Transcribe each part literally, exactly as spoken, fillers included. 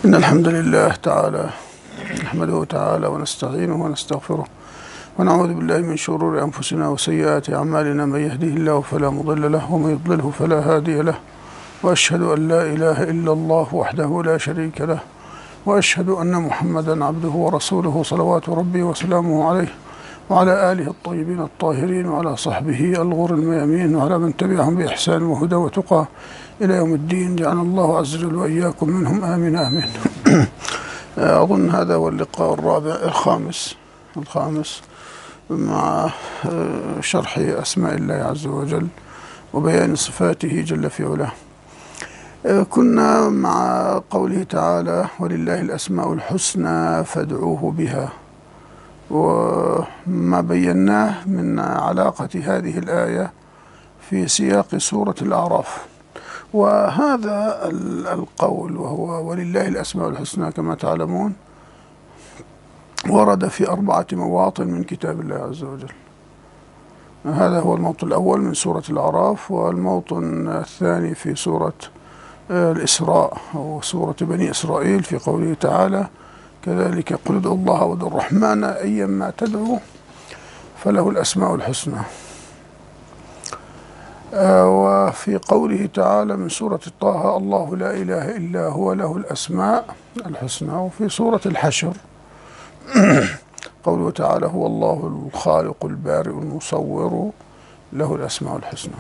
إن الحمد لله تعالى نحمده تعالى ونستعينه ونستغفره ونعوذ بالله من شرور أنفسنا وسيئات أعمالنا. من يهده الله فلا مضل له ومن يضلله فلا هادي له، وأشهد أن لا إله إلا الله وحده لا شريك له، وأشهد أن محمدا عبده ورسوله صلوات ربي وسلامه عليه وعلى آله الطيبين الطاهرين وعلى صحبه الغر الميامين وعلى من تبعهم بإحسان وهدى وتقى إلى يوم الدين. جعل الله عز وجل وإياكم منهم آمين آمين. أظن هذا هو اللقاء الرابع الخامس الخامس مع شرح أسماء الله عز وجل وبيان صفاته جل في علاه. كنا مع قوله تعالى: ولله الأسماء الحسنى فادعوه بها، وما بيناه من علاقة هذه الآية في سياق سورة الأعراف. وهذا القول وهو ولله الأسماء الحسنى كما تعلمون ورد في أربعة مواطن من كتاب الله عز وجل. هذا هو الموطن الأول من سورة الأعراف، والموطن الثاني في سورة الإسراء أو سورة بني إسرائيل في قوله تعالى: كذلك قل ادعوا الله وادعوا الرحمن أيما تدعوا فله الأسماء الحسنى. آه وفي قوله تعالى من سورة طه: الله لا إله إلا هو له الأسماء الحسنى. وفي سورة الحشر قوله تعالى: هو الله الخالق البارئ المصور له الأسماء الحسنى.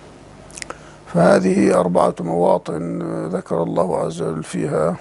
فهذه أربعة مواطن ذكر الله عز وجل فيها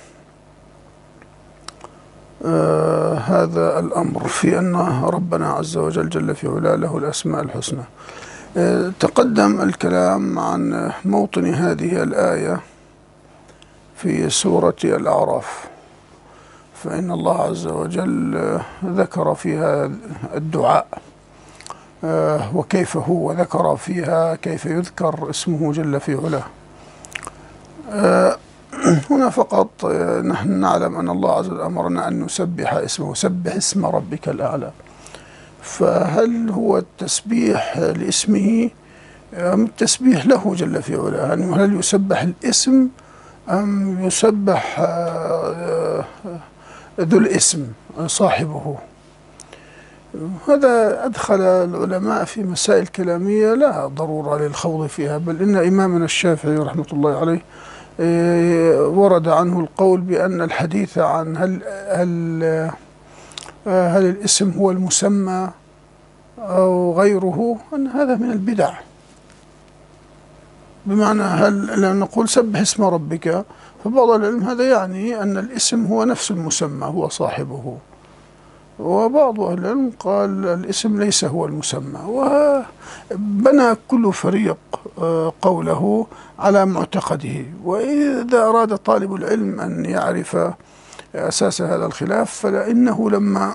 آه هذا الأمر في أن ربنا عز وجل جل في علاه له الأسماء الحسنى. آه تقدم الكلام عن موطن هذه الآية في سورة الأعراف، فإن الله عز وجل ذكر فيها الدعاء آه وكيف هو، ذكر فيها كيف يذكر اسمه جل في علاه. آه هنا فقط نحن نعلم أن الله عز وجل أمرنا أن نسبح اسمه: سبح اسم ربك الأعلى. فهل هو التسبيح لاسمه أم التسبيح له جل في علاه؟ يعني هل يسبح الاسم أم يسبح ذو الاسم صاحبه؟ هذا أدخل العلماء في مسائل كلامية لا ضرورة للخوض فيها، بل إن إمامنا الشافعي رحمة الله عليه ورد عنه القول بأن الحديث عن هل هل هل الاسم هو المسمى أو غيره أن هذا من البدع. بمعنى هل لما نقول سبح اسم ربك، فبعض العلم هذا يعني أن الاسم هو نفس المسمى هو صاحبه، وبعض أهل العلم قال الاسم ليس هو المسمى، وبنى كل فريق قوله على معتقده. وإذا أراد طالب العلم أن يعرف أساس هذا الخلاف فإنه لما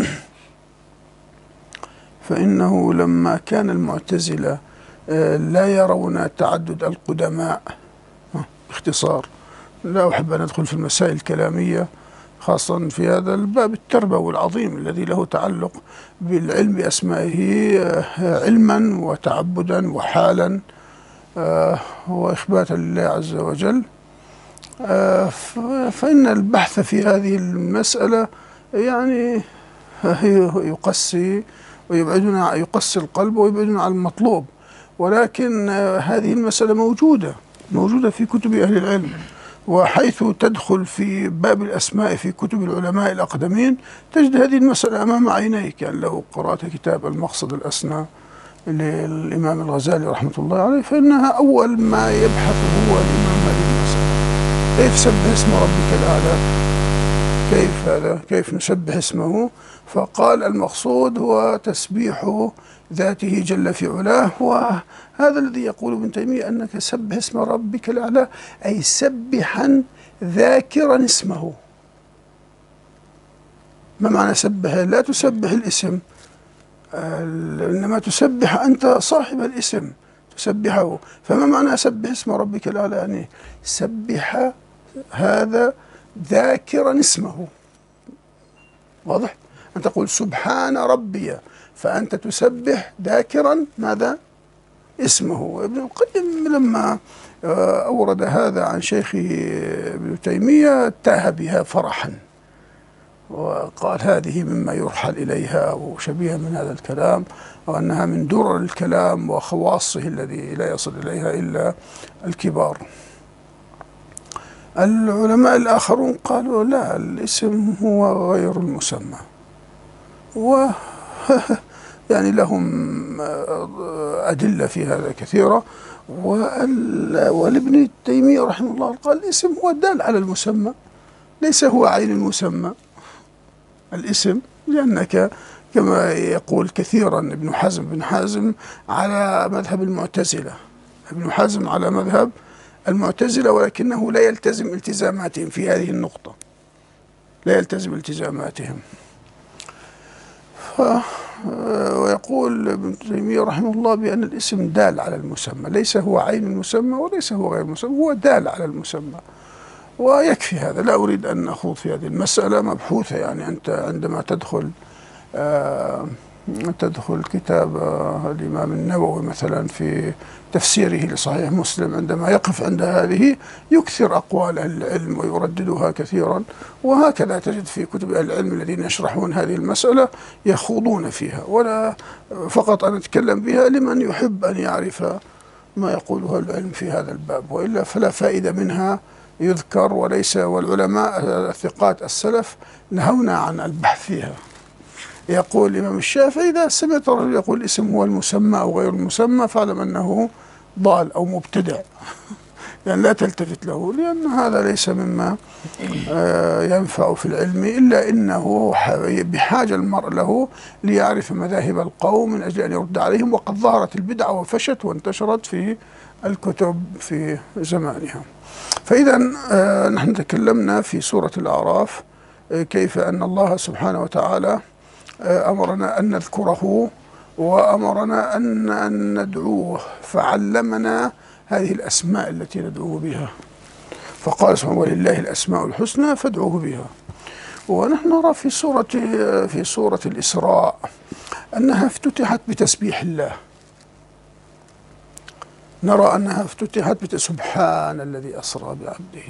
فإنه لما كان المعتزلة لا يرون تعدد القدماء، باختصار لا أحب أن أدخل في المسائل الكلامية خاصة في هذا الباب التربوي العظيم الذي له تعلق بالعلم بأسمائه علما وتعبدا وحالا وإخباتا لله عز وجل. فإن البحث في هذه المسألة يعني يقسي ويبعدنا يقسي القلب ويبعدنا عن المطلوب، ولكن هذه المسألة موجودة موجودة في كتب أهل العلم، وحيث تدخل في باب الأسماء في كتب العلماء الأقدمين تجد هذه المسألة أمام عينيك. يعني لو قرأت كتاب المقصد الأسنى للإمام الغزالي رحمة الله عليه فإنها أول ما يبحث هو الإمام هذه المسألة: كيف سبح اسم ربك الأعلى؟ كيف هذا؟ كيف نسبح اسمه؟ فقال المقصود هو تسبيح ذاته جل في علاه. وهذا الذي يقول ابن تيمية أنك سبح اسم ربك الأعلى أي سبحا ذاكرا اسمه. ما معنى سبح؟ لا تسبح الاسم، إنما تسبح أنت صاحب الاسم تسبحه. فما معنى سبح اسم ربك الأعلى؟ يعني سبح هذا ذاكرا اسمه. واضح؟ أن تقول سبحان ربي فأنت تسبح ذاكرا ماذا؟ اسمه. ابن القيم لما أورد هذا عن شيخه ابن تيمية تاه بها فرحا، وقال هذه مما يرحل إليها وشبيه من هذا الكلام، وأنها من درر الكلام وخواصه الذي لا يصل إليها إلا الكبار. العلماء الآخرون قالوا لا، الاسم هو غير المسمى، و يعني لهم أدلة في هذا كثيرة. والابن تيمية رحمه الله قال الاسم هو الدال على المسمى، ليس هو عين المسمى الاسم، لأنك كما يقول كثيرا ابن حزم بن حازم على مذهب المعتزلة، ابن حزم على مذهب المعتزلة، ولكنه لا يلتزم التزاماتهم في هذه النقطة، لا يلتزم التزاماتهم. ف ويقول ابن تيمية رحمه الله بأن الاسم دال على المسمى، ليس هو عين المسمى وليس هو غير المسمى، هو دال على المسمى، ويكفي هذا. لا أريد أن أخوض في هذه المسألة، مبحوثة. يعني أنت عندما تدخل آه تدخل كتاب آه الإمام النووي مثلا في تفسيره لصحيح مسلم، عندما يقف عند هذه يكثر أقوال أهل العلم ويرددها كثيرا، وهكذا تجد في كتب أهل العلم الذين يشرحون هذه المسألة يخوضون فيها، ولا فقط أن أتكلم بها لمن يحب أن يعرف ما يقوله العلم في هذا الباب، وإلا فلا فائدة منها يذكر. وليس والعلماء الثقات السلف نهونا عن البحث فيها. يقول الإمام الشافعي إذا سمعت الرجل يقول الاسم هو المسمى أو غير المسمى فاعلم أنه ضال أو مبتدع، يعني لا تلتفت له، لأن هذا ليس مما ينفع في العلم، إلا إنه بحاجة المرء له ليعرف مذاهب القوم من أجل أن يرد عليهم. وقد ظهرت البدعة وفشت وانتشرت في الكتب في زمانها. فإذا نحن تكلمنا في سورة الأعراف كيف أن الله سبحانه وتعالى أمرنا أن نذكره وأمرنا أن ندعوه، فعلمنا هذه الأسماء التي ندعوه بها، فقال سبحانه ولله الأسماء الحسنى فادعوه بها. ونحن نرى في سورة في سورة الإسراء أنها افتتحت بتسبيح الله، نرى أنها افتتحت بسبحان الذي أسرى بعبده.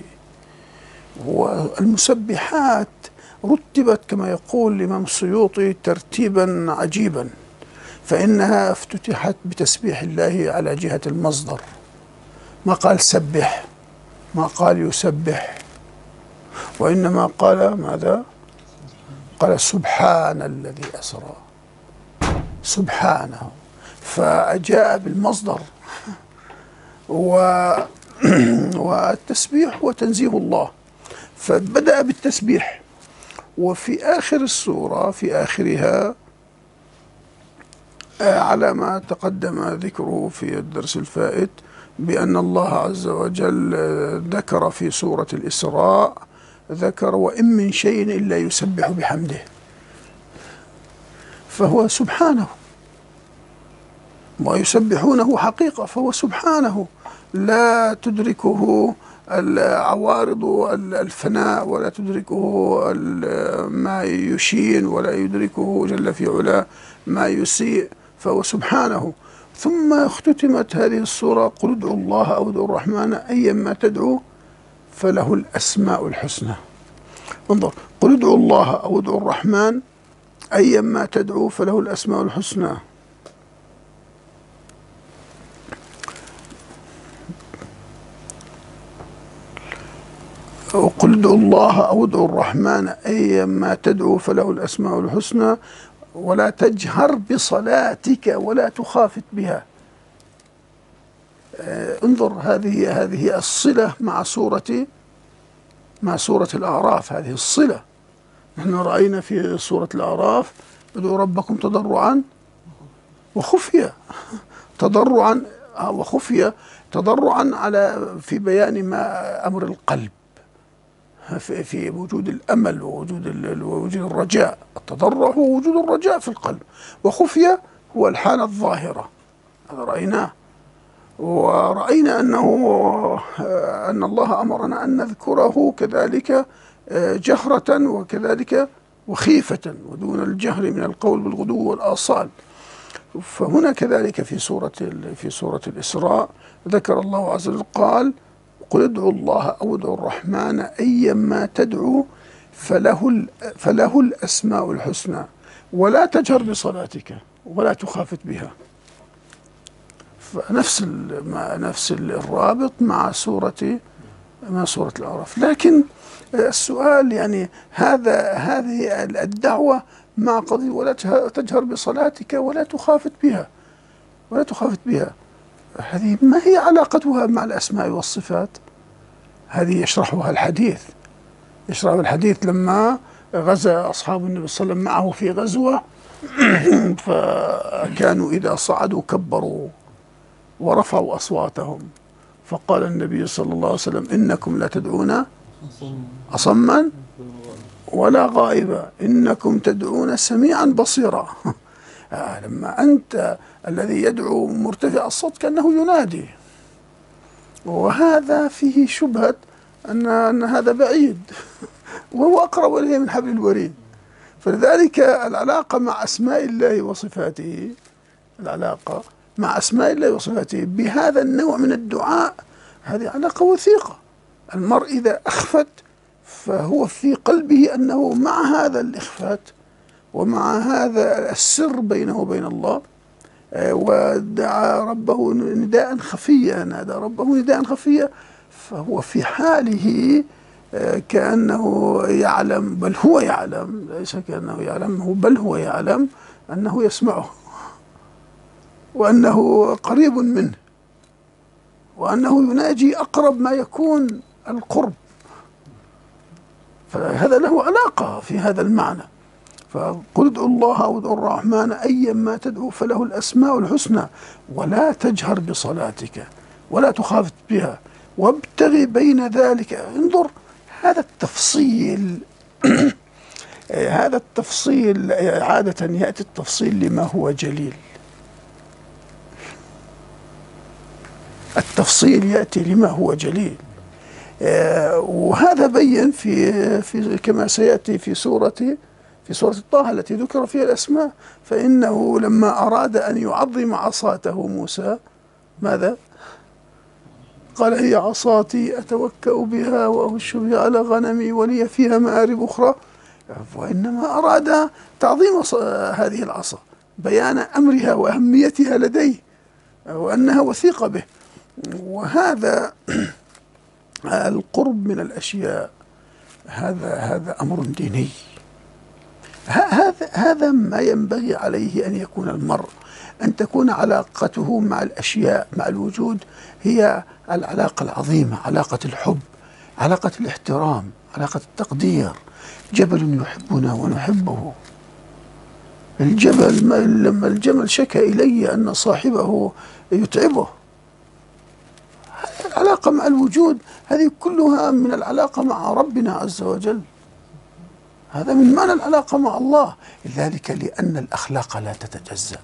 والمسبحات رتبت كما يقول الإمام السيوطي ترتيبا عجيبا، فإنها افتتحت بتسبيح الله على جهة المصدر، ما قال سبح، ما قال يسبح، وإنما قال ماذا؟ قال سبحان الذي أسرى، سبحانه، فجاء بالمصدر. والتسبيح هو تنزيه الله، فبدأ بالتسبيح. وفي آخر السورة في آخرها على ما تقدم ذكره في الدرس الفائت بأن الله عز وجل ذكر في سورة الإسراء، ذكر وإن من شيء إلا يسبح بحمده، فهو سبحانه ويسبحونه حقيقة، فهو سبحانه لا تدركه العوارض الفناء، ولا تدركه ما يشين، ولا يدركه جل في علاه ما يسيء، فهو سبحانه. ثم اختتمت هذه السورة قل ادعوا الله أو ادعوا الرحمن أيما تدعوا فله الأسماء الحسنى. انظر، قل ادعوا الله أو ادعوا الرحمن أيما تدعوا فله الأسماء الحسنى. وقل ادعوا الله أو ادعوا الرحمن أيما تدعوا فله الأسماء الحسنى ولا تجهر بصلاتك ولا تخافت بها. انظر، هذه هذه الصلة مع سورة مع سورة الأعراف، هذه الصلة. نحن رأينا في سورة الأعراف ادعوا ربكم تضرعا وخفية، تضرعا وخفية، تضرعا على في بيان ما أمر القلب، في, في وجود الأمل ووجود ووجود الرجاء. التضرع هو وجود الرجاء في القلب، وخفية هو الحالة الظاهرة، هذا رأيناه. ورأينا أنه أن الله أمرنا أن نذكره كذلك جهرة وكذلك وخيفة ودون الجهر من القول بالغدو والآصال. فهنا كذلك في سورة في سورة الإسراء ذكر الله عز وجل قال: قل ادعوا الله أو ادعوا الرحمن أيما تدعو فله فله الأسماء الحسنى ولا تجهر بصلاتك ولا تخافت بها. فنفس نفس الرابط مع سورة مع سورة الأعراف. لكن السؤال يعني هذا هذه الدعوة مع قضية ولا تجهر بصلاتك ولا تخافت بها ولا تخافت بها، هذه ما هي علاقتها مع الأسماء والصفات؟ هذه يشرحها الحديث يشرحها الحديث لما غزا أصحاب النبي صلى الله عليه وسلم معه في غزوة فكانوا إذا صعدوا كبروا ورفعوا أصواتهم، فقال النبي صلى الله عليه وسلم: إنكم لا تدعون أصما ولا غائبا إنكم تدعون سميعا بصيرا. لما أنت الذي يدعو مرتفع الصوت كأنه ينادي، وهذا فيه شبهة أن أن هذا بعيد وهو أقرب إليه من حبل الوريد. فلذلك العلاقة مع أسماء الله وصفاته العلاقة مع أسماء الله وصفاته بهذا النوع من الدعاء هذه علاقة وثيقة. المرء إذا أخفت فهو في قلبه أنه مع هذا الإخفات ومع هذا السر بينه وبين الله، ودعا ربه نداء خفيا نادى ربه نداء خفيا، فهو في حاله كأنه يعلم، بل هو يعلم، ليس كأنه يعلم، بل هو يعلم أنه يسمعه وأنه قريب منه وأنه يناجي أقرب ما يكون القرب. فهذا له علاقة في هذا المعنى. فقل ادعوا الله أو ادعوا الرحمن أيما تدعو فله الأسماء الحسنى ولا تجهر بصلاتك ولا تخافت بها وابتغي بين ذلك. انظر هذا التفصيل هذا التفصيل عادة يأتي التفصيل لما هو جليل، التفصيل يأتي لما هو جليل، وهذا بين في في كما سيأتي في سورة في سورة طه التي ذكر فيها الأسماء. فإنه لما أراد أن يعظم عصاته موسى ماذا؟ قال: هي عصاتي أتوكأ بها وأهش بها على غنمي ولي فيها مآرب أخرى. وإنما أراد تعظيم هذه العصا، بيان أمرها وأهميتها لديه وأنها وثيقة به. وهذا القرب من الأشياء هذا هذا أمر ديني، هذا هذا ما ينبغي عليه أن يكون المرء، أن تكون علاقته مع الأشياء مع الوجود هي العلاقة العظيمة، علاقة الحب، علاقة الاحترام، علاقة التقدير. جبل يحبنا ونحبه. الجبل لما الجمل شكى إلي أن صاحبه يتعبه، العلاقة مع الوجود هذه كلها من العلاقة مع ربنا عز وجل، هذا من معنى العلاقة مع الله. لذلك لأن الأخلاق لا تتجزأ.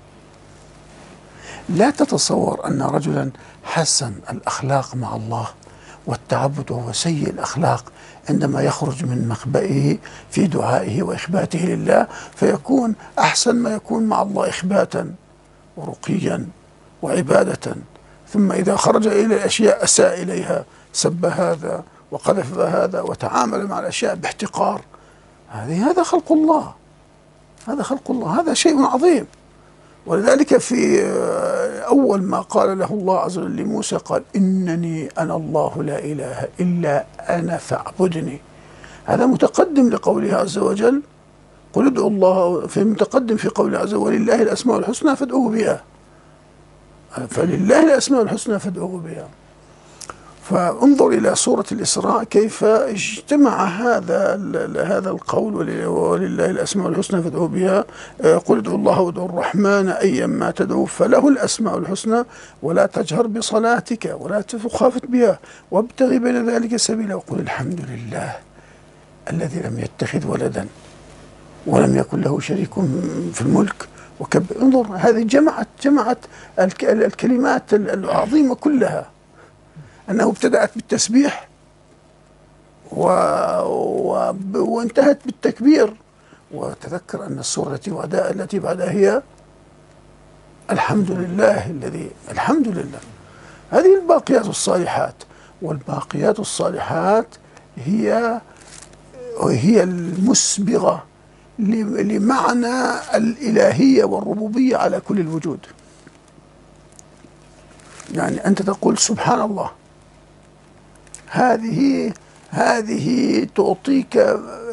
لا تتصور أن رجلا حسن الأخلاق مع الله والتعبد وهو سيء الأخلاق عندما يخرج من مخبئه في دعائه وإخباته لله فيكون أحسن ما يكون مع الله إخباتا ورقيا وعبادة، ثم إذا خرج إلى الأشياء أساء إليها، سب هذا وقذف هذا وتعامل مع الأشياء باحتقار. هذه هذا خلق الله، هذا خلق الله، هذا شيء عظيم. ولذلك في أول ما قال له الله عز وجل لموسى قال: إنني أنا الله لا إله إلا أنا فاعبدني. هذا متقدم لقوله عز وجل: قل ادعوا الله، في متقدم في قوله عز وجل: ولله الأسماء الحسنى فادعوه بها. فلله الأسماء الحسنى فادعوه بها. فانظر إلى سورة الإسراء كيف اجتمع هذا هذا القول: ولله الأسماء الحسنى فادعوه بها، قل ادعوا الله وادعوا الرحمن أيما تدعو فله الأسماء الحسنى ولا تجهر بصلاتك ولا تخافت بها وابتغ بين ذلك سبيلا وقل الحمد لله الذي لم يتخذ ولدا ولم يكن له شريك في الملك وكبر. انظر هذه جمعت جمعت الكلمات العظيمة كلها، أنه ابتدأت بالتسبيح و... و... وانتهت بالتكبير. وتذكر أن السورة التي بعدها التي بعدها هي الحمد لله الذي الحمد لله. هذه الباقيات الصالحات، والباقيات الصالحات هي هي المسبغة لمعنى الإلهية والربوبية على كل الوجود. يعني أنت تقول سبحان الله، هذه هذه تعطيك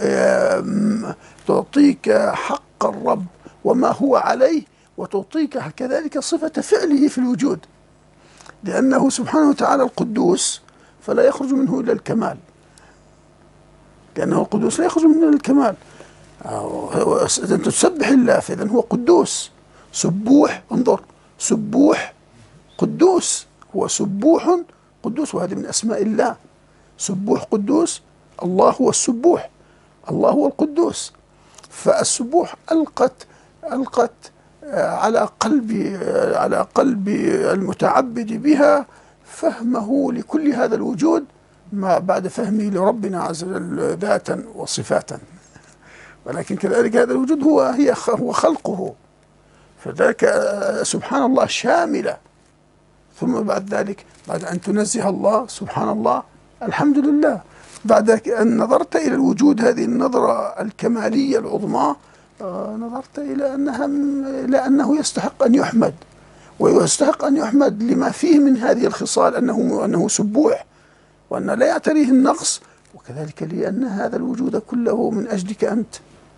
تعطيك حق الرب وما هو عليه، وتعطيك كذلك صفة فعله في الوجود، لأنه سبحانه وتعالى القدوس فلا يخرج منه إلا الكمال، لأنه القدوس لا يخرج منه إلا الكمال. إذا تسبح الله فإذا هو قدوس سبوح. انظر، سبوح قدوس، هو سبوح قدوس، وهذه من أسماء الله. سبوح قدوس، الله هو السبوح، الله هو القدوس. فالسبوح ألقت ألقت على قلب على قلب المتعبد بها فهمه لكل هذا الوجود، ما بعد فهمه لربنا عز وجل ذاتا وصفاتا، ولكن كذلك هذا الوجود هو هي هو خلقه، فذلك سبحان الله شاملة. ثم بعد ذلك، بعد أن تنزه الله سبحان الله الحمد لله، بعد أن نظرت إلى الوجود هذه النظرة الكمالية العظمى، نظرت إلى أنها إلى أنه يستحق أن يحمد، ويستحق أن يحمد لما فيه من هذه الخصال، أنه أنه سبوح وأن لا يعتريه النقص، وكذلك لأن هذا الوجود كله من أجلك أنت،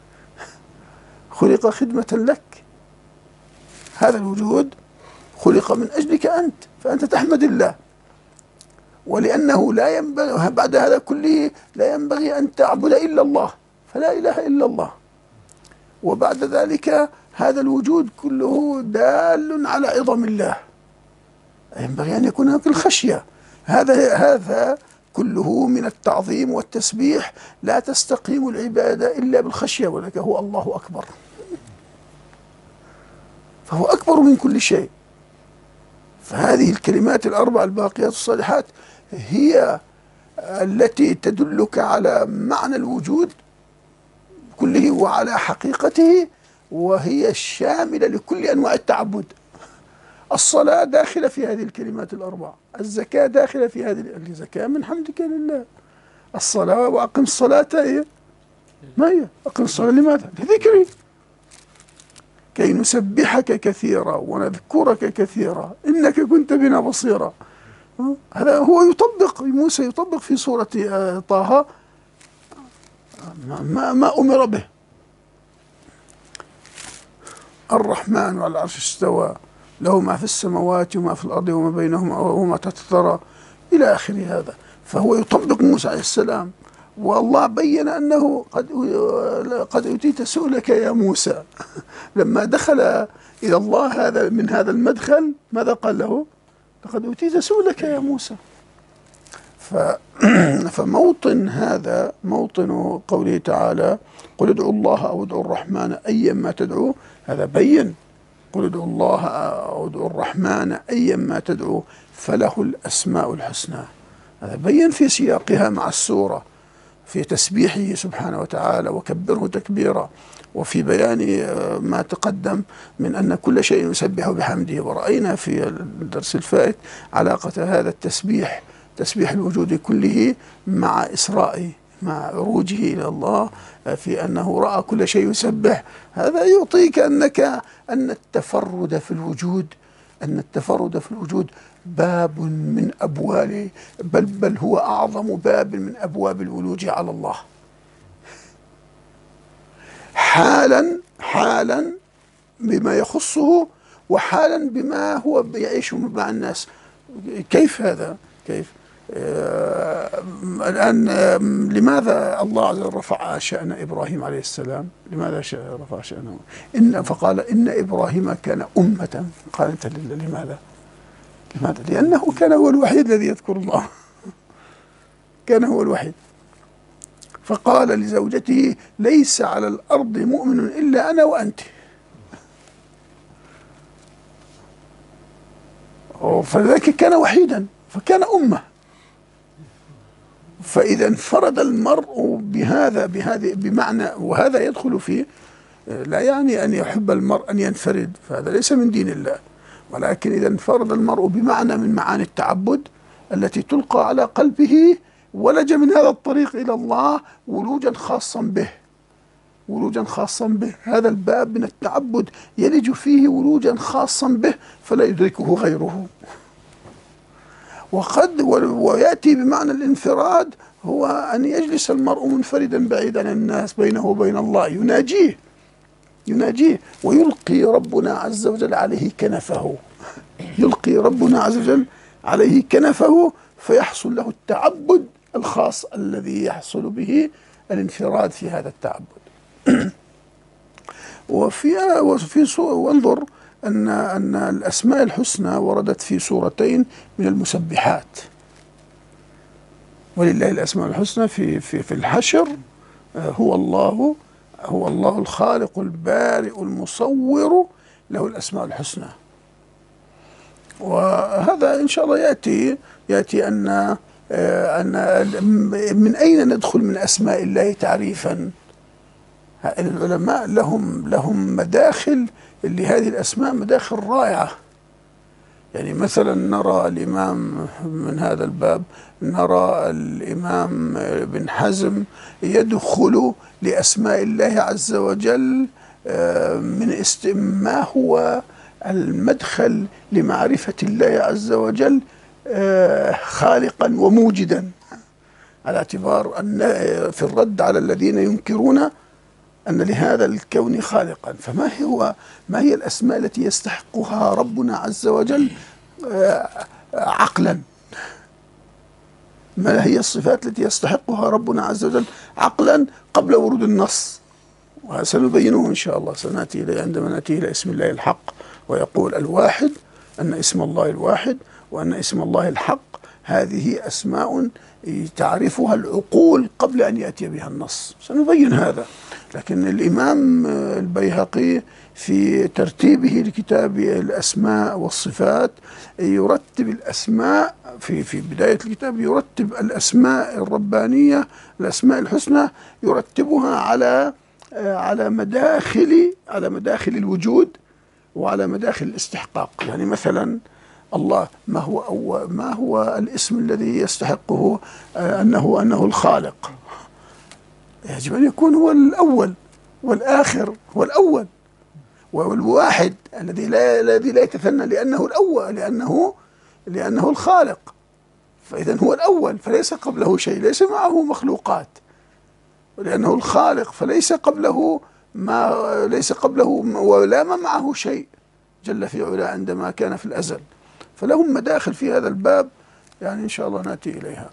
خلق خدمة لك. هذا الوجود خلق من أجلك أنت، فأنت تحمد الله. ولأنه لا ينبغي بعد هذا كله لا ينبغي أن تعبد إلا الله، فلا إله إلا الله. وبعد ذلك هذا الوجود كله دال على عظم الله، ينبغي أن يكون هناك الخشية. هذا هذا كله من التعظيم والتسبيح، لا تستقيم العبادة إلا بالخشية، ولك هو الله أكبر، فهو أكبر من كل شيء. فهذه الكلمات الأربع الباقيات الصالحات هي التي تدلك على معنى الوجود كله وعلى حقيقته، وهي الشاملة لكل أنواع التعبد. الصلاة داخلة في هذه الكلمات الأربع، الزكاة داخلة في هذه الزكاة من حمدك لله. الصلاة وأقم الصلاة هي ما هي؟ أقم الصلاة لماذا؟ لذكري، كي نسبحك كثيرا ونذكرك كثيرا إنك كنت بنا بصيرا. هذا هو يطبق، موسى يطبق في سورة طه ما, ما أمر به. الرحمن على العرش استوى، له ما في السماوات وما في الأرض وما بينهما وما تحت الثرى إلى آخر هذا. فهو يطبق موسى عليه السلام، والله بين أنه قد قد أوتيت سؤلك يا موسى. لما دخل إلى الله هذا من هذا المدخل ماذا قال له؟ لقد أوتيت سؤلك يا موسى. فموطن هذا موطن قوله تعالى قل ادعوا الله أو ادعوا الرحمن أيما تدعوا، هذا بين قل ادعوا الله أو ادعوا الرحمن أيما تدعوا فله الأسماء الحسنى. هذا بين في سياقها مع السورة، في تسبيحه سبحانه وتعالى وكبره تكبيرا، وفي بيان ما تقدم من أن كل شيء يسبح بحمده. ورأينا في الدرس الفائت علاقة هذا التسبيح، تسبيح الوجود كله، مع إسرائه، مع عروجه إلى الله، في أنه رأى كل شيء يسبح. هذا يعطيك أنك أن التفرد في الوجود أن التفرد في الوجود باب من أبواب، بل بل هو أعظم باب من أبواب الولوج على الله، حالا حالا بما يخصه، وحالا بما هو يعيش مع الناس. كيف هذا؟ كيف؟ آه الآن آه لماذا الله عز وجل رفع شأن إبراهيم عليه السلام؟ لماذا رفع شأنه؟ إن فقال إن إبراهيم كان أمة قانتا لله. لماذا؟ لماذا؟ لأنه كان هو الوحيد الذي يذكر الله، كان هو الوحيد. فقال لزوجته ليس على الأرض مؤمن إلا أنا وأنت. فلذلك كان وحيدا، فكان أمة. فإذا انفرد المرء بهذا بهذه بمعنى، وهذا يدخل فيه، لا يعني أن يحب المرء أن ينفرد، فهذا ليس من دين الله. ولكن إذا انفرد المرء بمعنى من معاني التعبد التي تلقى على قلبه ولج من هذا الطريق إلى الله ولوجا خاصا به، ولوجا خاصا به. هذا الباب من التعبد يلج فيه ولوجا خاصا به فلا يدركه غيره. وقد ويأتي بمعنى الانفراد هو أن يجلس المرء منفردا بعيدا عن الناس بينه وبين الله، يناجيه يناجيه ويلقي ربنا عز وجل عليه كنفه، يلقي ربنا عز وجل عليه كنفه فيحصل له التعبد الخاص الذي يحصل به الانفراد في هذا التعبد. وفي وفي وانظر أن أن الأسماء الحسنى وردت في سورتين من المسبحات. ولله الأسماء الحسنى في في في الحشر هو الله هو الله الخالق البارئ المصور له الأسماء الحسنى. وهذا إن شاء الله يأتي يأتي أن أن من أين ندخل من أسماء الله تعريفا. العلماء لهم لهم مداخل لهذه الأسماء، مداخل رائعة. يعني مثلا نرى الإمام من هذا الباب، نرى الإمام بن حزم يدخل لأسماء الله عز وجل من ما هو المدخل لمعرفة الله عز وجل خالقا وموجدا، على اعتبار أن في الرد على الذين ينكرون أن لهذا الكون خالقا. فما هو ما هي الأسماء التي يستحقها ربنا عز وجل عقلا؟ ما هي الصفات التي يستحقها ربنا عز وجل عقلا قبل ورود النص؟ وسنبينه إن شاء الله، سنأتي إليه عندما نأتي إلى اسم الله الحق ويقول الواحد، أن اسم الله الواحد وأن اسم الله الحق هذه أسماء تعرفها العقول قبل أن يأتي بها النص، سنبين هذا. لكن الإمام البيهقي في ترتيبه لكتاب الأسماء والصفات يرتب الأسماء في في بداية الكتاب، يرتب الأسماء الربانية الأسماء الحسنى يرتبها على على مداخل على مداخل الوجود وعلى مداخل الاستحقاق. يعني مثلا الله ما هو أو ما هو الاسم الذي يستحقه أنه أنه الخالق؟ يجب أن يكون هو الأول والآخر، هو الأول والواحد الذي لا الذي لا يتثنى، لأنه الأول لأنه لأنه الخالق. فإذا هو الأول فليس قبله شيء، ليس معه مخلوقات، ولأنه الخالق فليس قبله ما ليس قبله ولا ما معه شيء جل في علا عندما كان في الأزل. فلهم مداخل في هذا الباب، يعني إن شاء الله نأتي إليها.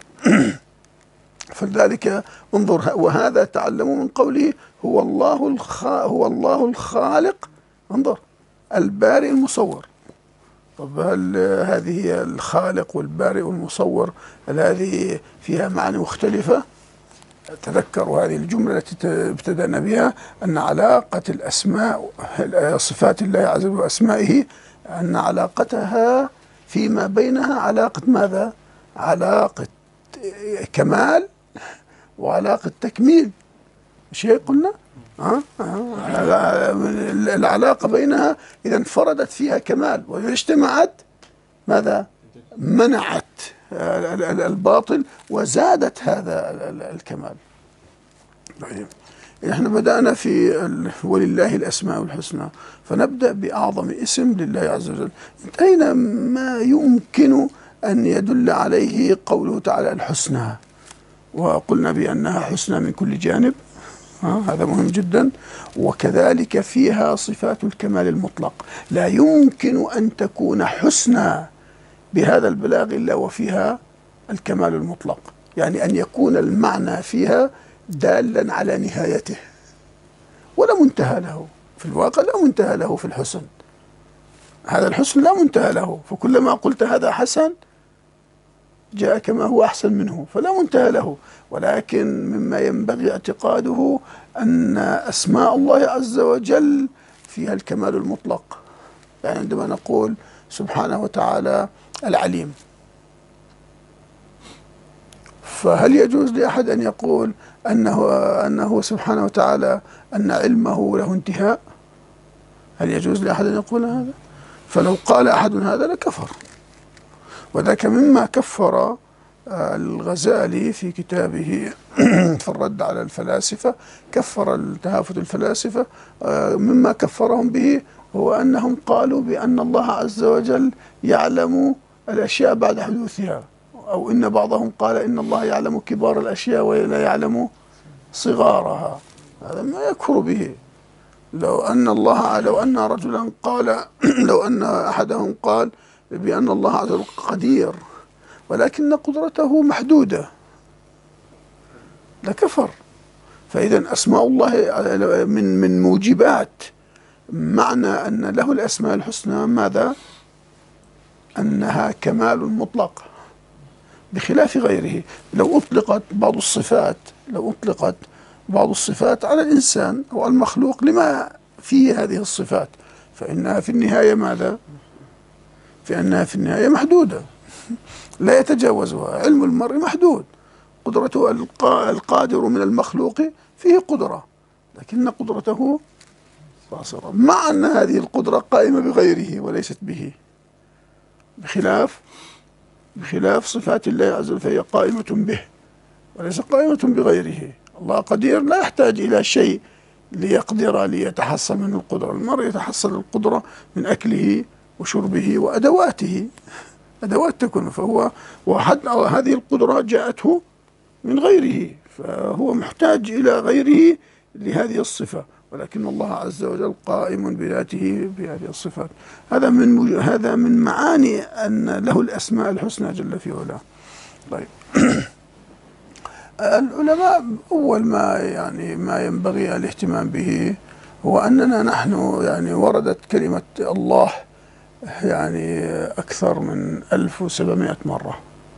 فلذلك انظر، وهذا تعلموا من قوله هو الله الخ... هو الله الخالق، انظر البارئ المصور. طب هل هذه الخالق والبارئ والمصور هذه فيها معاني مختلفة؟ تذكروا هذه الجملة التي ابتدأنا بها، أن علاقة الأسماء صفات الله عز وجل وأسمائه أن علاقتها فيما بينها علاقة ماذا؟ علاقة كمال وعلاقة تكميل. شيء قلنا؟ أه؟ أه؟ العلاقة بينها إذا انفردت فيها كمال وإذا اجتمعت ماذا؟ منعت الباطل وزادت هذا الكمال. طيب احنا بدأنا في ولله الأسماء الحسنى، فنبدأ بأعظم اسم لله عز وجل. انتهينا ما يمكن أن يدل عليه قوله تعالى الحسنى، وقلنا بأنها حسنى من كل جانب، هذا مهم جدا. وكذلك فيها صفات الكمال المطلق، لا يمكن أن تكون حسنى بهذا البلاغ إلا وفيها الكمال المطلق، يعني أن يكون المعنى فيها دالا على نهايته ولا منتهى له. في الواقع لا منتهى له في الحسن، هذا الحسن لا منتهى له، فكلما قلت هذا حسن جاء كما هو أحسن منه، فلا منتهى له. ولكن مما ينبغي اعتقاده أن أسماء الله عز وجل فيها الكمال المطلق. يعني عندما نقول سبحانه وتعالى العليم، فهل يجوز لأحد أن يقول أنه أنه سبحانه وتعالى أن علمه له انتهاء؟ هل يجوز لأحد أن يقول هذا؟ فلو قال أحد هذا لكفر. وذاك مما كفر الغزالي في كتابه في الرد على الفلاسفة، كفر التهافت الفلاسفة، مما كفرهم به هو أنهم قالوا بأن الله عز وجل يعلم الأشياء بعد حدوثها، أو إن بعضهم قال إن الله يعلم كبار الأشياء ولا يعلم صغارها. هذا ما يكفر به. لو أن الله لو أن رجلا قال لو أن أحدهم قال بأن الله عز وجل قدير ولكن قدرته محدودة لكفر. فإذا أسماء الله من من موجبات معنى أن له الأسماء الحسنى ماذا؟ أنها كمال مطلق بخلاف غيره. لو أطلقت بعض الصفات لو أطلقت بعض الصفات على الإنسان أو المخلوق لما فيه هذه الصفات، فإنها في النهاية ماذا؟ فإنها في النهاية محدودة لا يتجاوزها. علم المرء محدود، قدرته القادر من المخلوق فيه قدرة، لكن قدرته قاصرة، مع أن هذه القدرة قائمة بغيره وليست به، بخلاف بخلاف صفات الله عز وجل فهي قائمة به وليس قائمة بغيره. الله قدير لا يحتاج إلى شيء ليقدر ليتحصل منه القدرة. المرء يتحصل القدرة من أكله وشربه وأدواته، أدوات تكون، فهو وحد هذه القدرة جاءته من غيره، فهو محتاج إلى غيره لهذه الصفة، ولكن الله عز وجل قائم بذاته بهذه الصفات. هذا من هذا من معاني أن له الأسماء الحسنى جل في علاه. طيب العلماء أول ما يعني ما ينبغي الاهتمام به هو أننا نحن يعني وردت كلمة الله يعني أكثر من ألف وسبعمائة مرة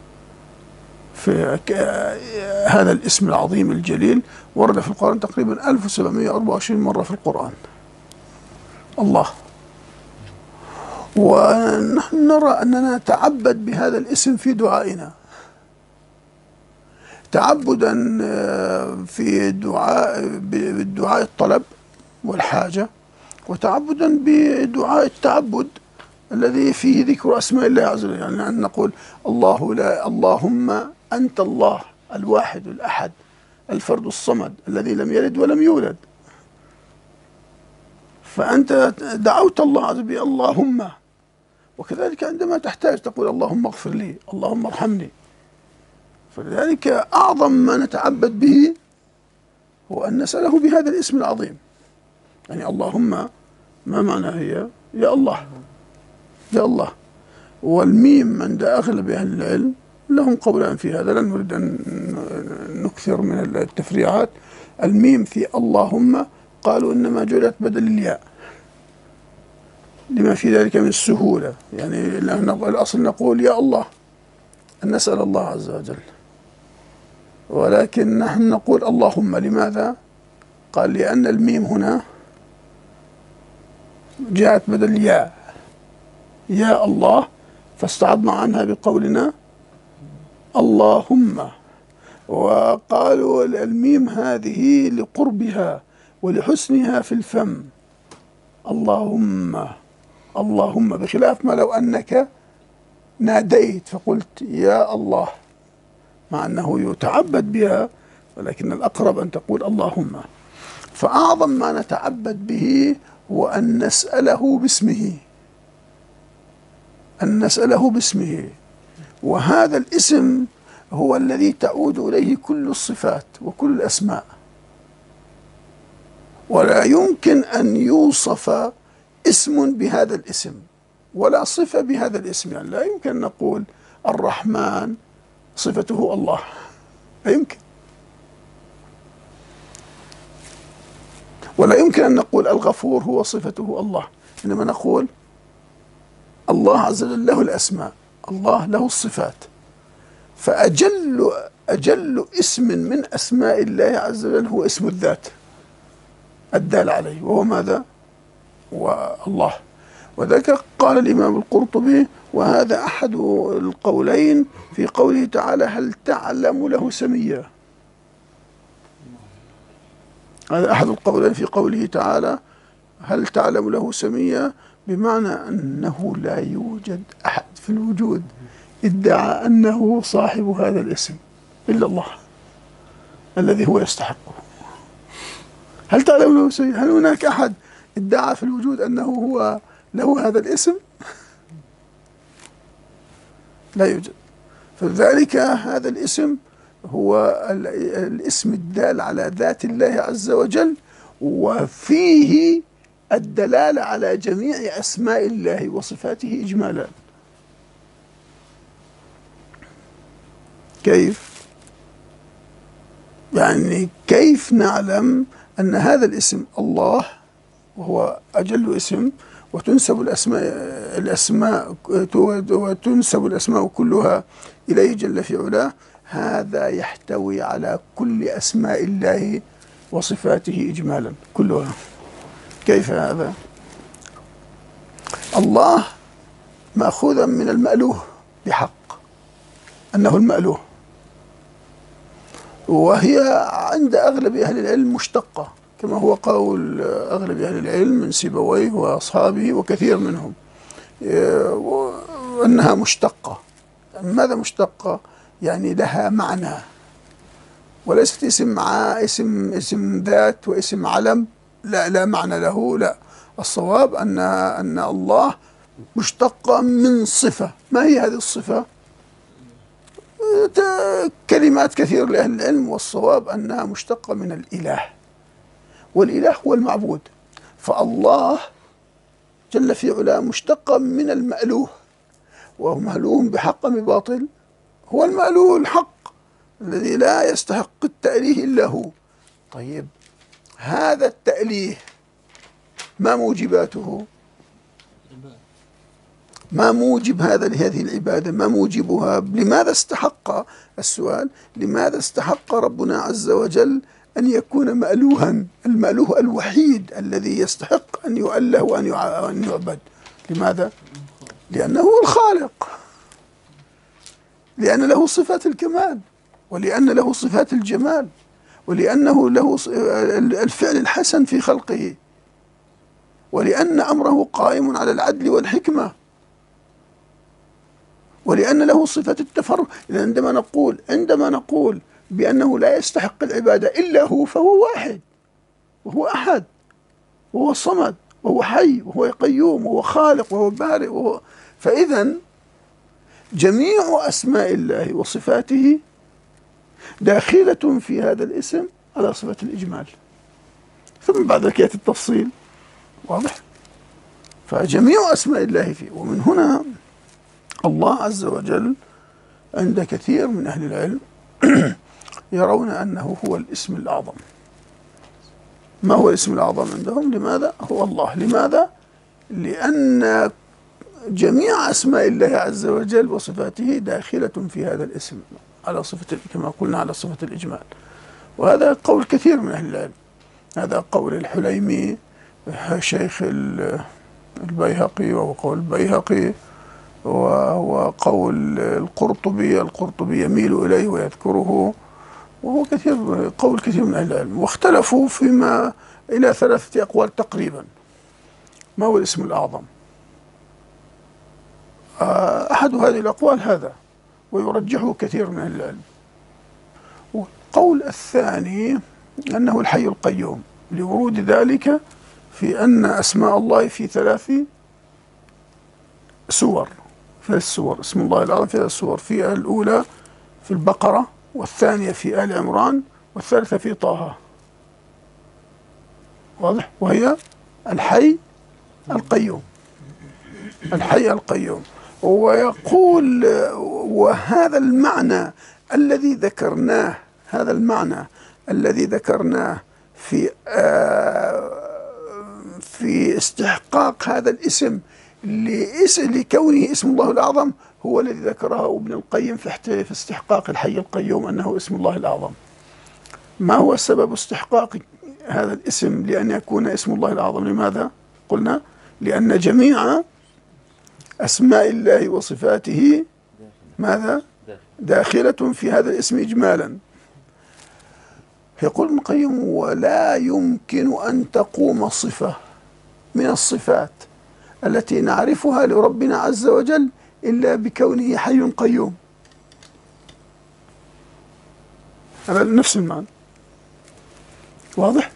في هذا الاسم العظيم الجليل، ورد في القرآن تقريبا ألف وسبعمائة وأربعة وعشرين مرة في القرآن الله. ونحن نرى أننا نتعبد بهذا الاسم في دعائنا، تعبدا في دعاء بالدعاء الطلب والحاجة، وتعبدا بدعاء التعبد الذي فيه ذكر أسماء الله عز وجل. يعني أن نقول الله لا اللهم أنت الله الواحد الأحد الفرد الصمد الذي لم يلد ولم يولد، فأنت دعوت الله عز وجل اللهم. وكذلك عندما تحتاج تقول اللهم اغفر لي، اللهم ارحمني. فلذلك أعظم ما نتعبد به هو أن نسأله بهذا الاسم العظيم. يعني اللهم ما معنى هي؟ يا الله، يا الله. والميم عند أغلب أهل العلم لهم قولان في هذا، لا نريد أن نكثر من التفريعات. الميم في اللهم قالوا إنما جعلت بدل الياء لما في ذلك من السهولة، يعني الأصل نقول يا الله أن نسأل الله عز وجل، ولكن نحن نقول اللهم. لماذا؟ قال لأن الميم هنا جاءت بدل ياء، يا الله، فاستعضنا عنها بقولنا اللهم. وقالوا الميم هذه لقربها ولحسنها في الفم، اللهم اللهم، بخلاف ما لو أنك ناديت فقلت يا الله، مع أنه يتعبد بها، ولكن الأقرب أن تقول اللهم. فأعظم ما نتعبد به هو أن نسأله باسمه، أن نسأله باسمه. وهذا الاسم هو الذي تعود إليه كل الصفات وكل الأسماء، ولا يمكن أن يوصف اسم بهذا الاسم ولا صفة بهذا الاسم. يعني لا يمكن أن نقول الرحمن صفته الله، لا يمكن. ولا يمكن أن نقول الغفور هو صفته الله، إنما نقول الله عز وجل له الأسماء، الله له الصفات. فأجل أجل اسم من أسماء الله عز وجل هو اسم الذات الدال عليه، وهو ماذا؟ والله. وذلك قال الإمام القرطبي، وهذا أحد القولين في قوله تعالى هل تعلم له سميا. هذا أحد القولين في قوله تعالى هل تعلم له سميا. بمعنى أنه لا يوجد أحد في الوجود ادعى أنه صاحب هذا الاسم إلا الله الذي هو يستحقه. هل تعلمون شيء؟ هل هناك أحد ادعى في الوجود أنه هو له هذا الاسم؟ لا يوجد. فلذلك هذا الاسم هو الاسم الدال على ذات الله عز وجل، وفيه الدلالة على جميع أسماء الله وصفاته إجمالا. كيف؟ يعني كيف نعلم أن هذا الاسم الله وهو أجل اسم، وتنسب الأسماء الأسماء وتنسب الأسماء كلها إليه جل في علاه، هذا يحتوي على كل أسماء الله وصفاته إجمالا كلها. كيف هذا؟ الله مأخوذا من المألوه بحق أنه المألوه، وهي عند أغلب أهل العلم مشتقة كما هو قول أغلب أهل العلم من سيبويه وأصحابه وكثير منهم أنها مشتقة. ماذا مشتقة؟ يعني لها معنى، وليست اسم مع اسم اسم ذات واسم علم لا لا معنى له. لا، الصواب أن أن الله مشتقة من صفة. ما هي هذه الصفة؟ كلمات كثير لأهل العلم، والصواب أنها مشتقة من الإله، والإله هو المعبود. فالله جل في علاه مشتقة من المألوه، وهو مألوه بحق بباطل، هو المألوه الحق الذي لا يستحق التأليه إلا هو. طيب هذا التأليه ما موجباته؟ ما موجب هذا لهذه العبادة؟ ما موجبها؟ لماذا استحق السؤال؟ لماذا استحق ربنا عز وجل أن يكون مألوها، المألوه الوحيد الذي يستحق أن يؤله وأن يعبد؟ لماذا؟ لأنه هو الخالق، لأن له صفات الكمال، ولأن له صفات الجمال، ولأنه له الفعل الحسن في خلقه، ولأن أمره قائم على العدل والحكمة، ولأن له صفة التفرد. عندما نقول عندما نقول بأنه لا يستحق العبادة إلا هو، فهو واحد وهو أحد وهو صمد وهو حي وهو قيوم وهو خالق وهو بارئ وهو. فإذا جميع أسماء الله وصفاته داخلة في هذا الاسم على صفة الإجمال، ثم بعد ذلك يأتي التفصيل. واضح؟ فجميع أسماء الله فيه. ومن هنا الله عز وجل عند كثير من أهل العلم يرون أنه هو الاسم الأعظم. ما هو الاسم الأعظم عندهم؟ لماذا؟ هو الله. لماذا؟ لأن جميع أسماء الله عز وجل وصفاته داخلة في هذا الاسم على صفة كما قلنا على صفة الإجمال. وهذا قول كثير من أهل العلم، هذا قول الحليمي شيخ البيهقي، وهو قول البيهقي، وهو قول القرطبي، القرطبي يميل إليه ويذكره، وهو كثير قول كثير من أهل العلم. واختلفوا فيما إلى ثلاثة أقوال تقريبا. ما هو الاسم الأعظم؟ أحد هذه الأقوال هذا، ويرجحه كثير من أهل العلم. والقول الثاني أنه الحي القيوم، لورود ذلك في أن أسماء الله في ثلاث سور، ثلاث سور اسم الله الأعظم في ثلاث سور، في الأولى في البقرة، والثانية في آل عمران، والثالثة في طه. واضح؟ وهي الحي القيوم، الحي القيوم. ويقول وهذا المعنى الذي ذكرناه، هذا المعنى الذي ذكرناه في في استحقاق هذا الاسم لكونه اسم الله الأعظم، هو الذي ذكره ابن القيم في استحقاق الحي القيوم أنه اسم الله الأعظم. ما هو سبب استحقاق هذا الاسم لأن يكون اسم الله الأعظم؟ لماذا؟ قلنا لأن جميع أسماء الله وصفاته ماذا؟ داخلة في هذا الاسم إجمالا. يقول ابن القيم ولا يمكن أن تقوم صفة من الصفات التي نعرفها لربنا عز وجل إلا بكونه حي قيوم. هذا نفس المعنى. واضح؟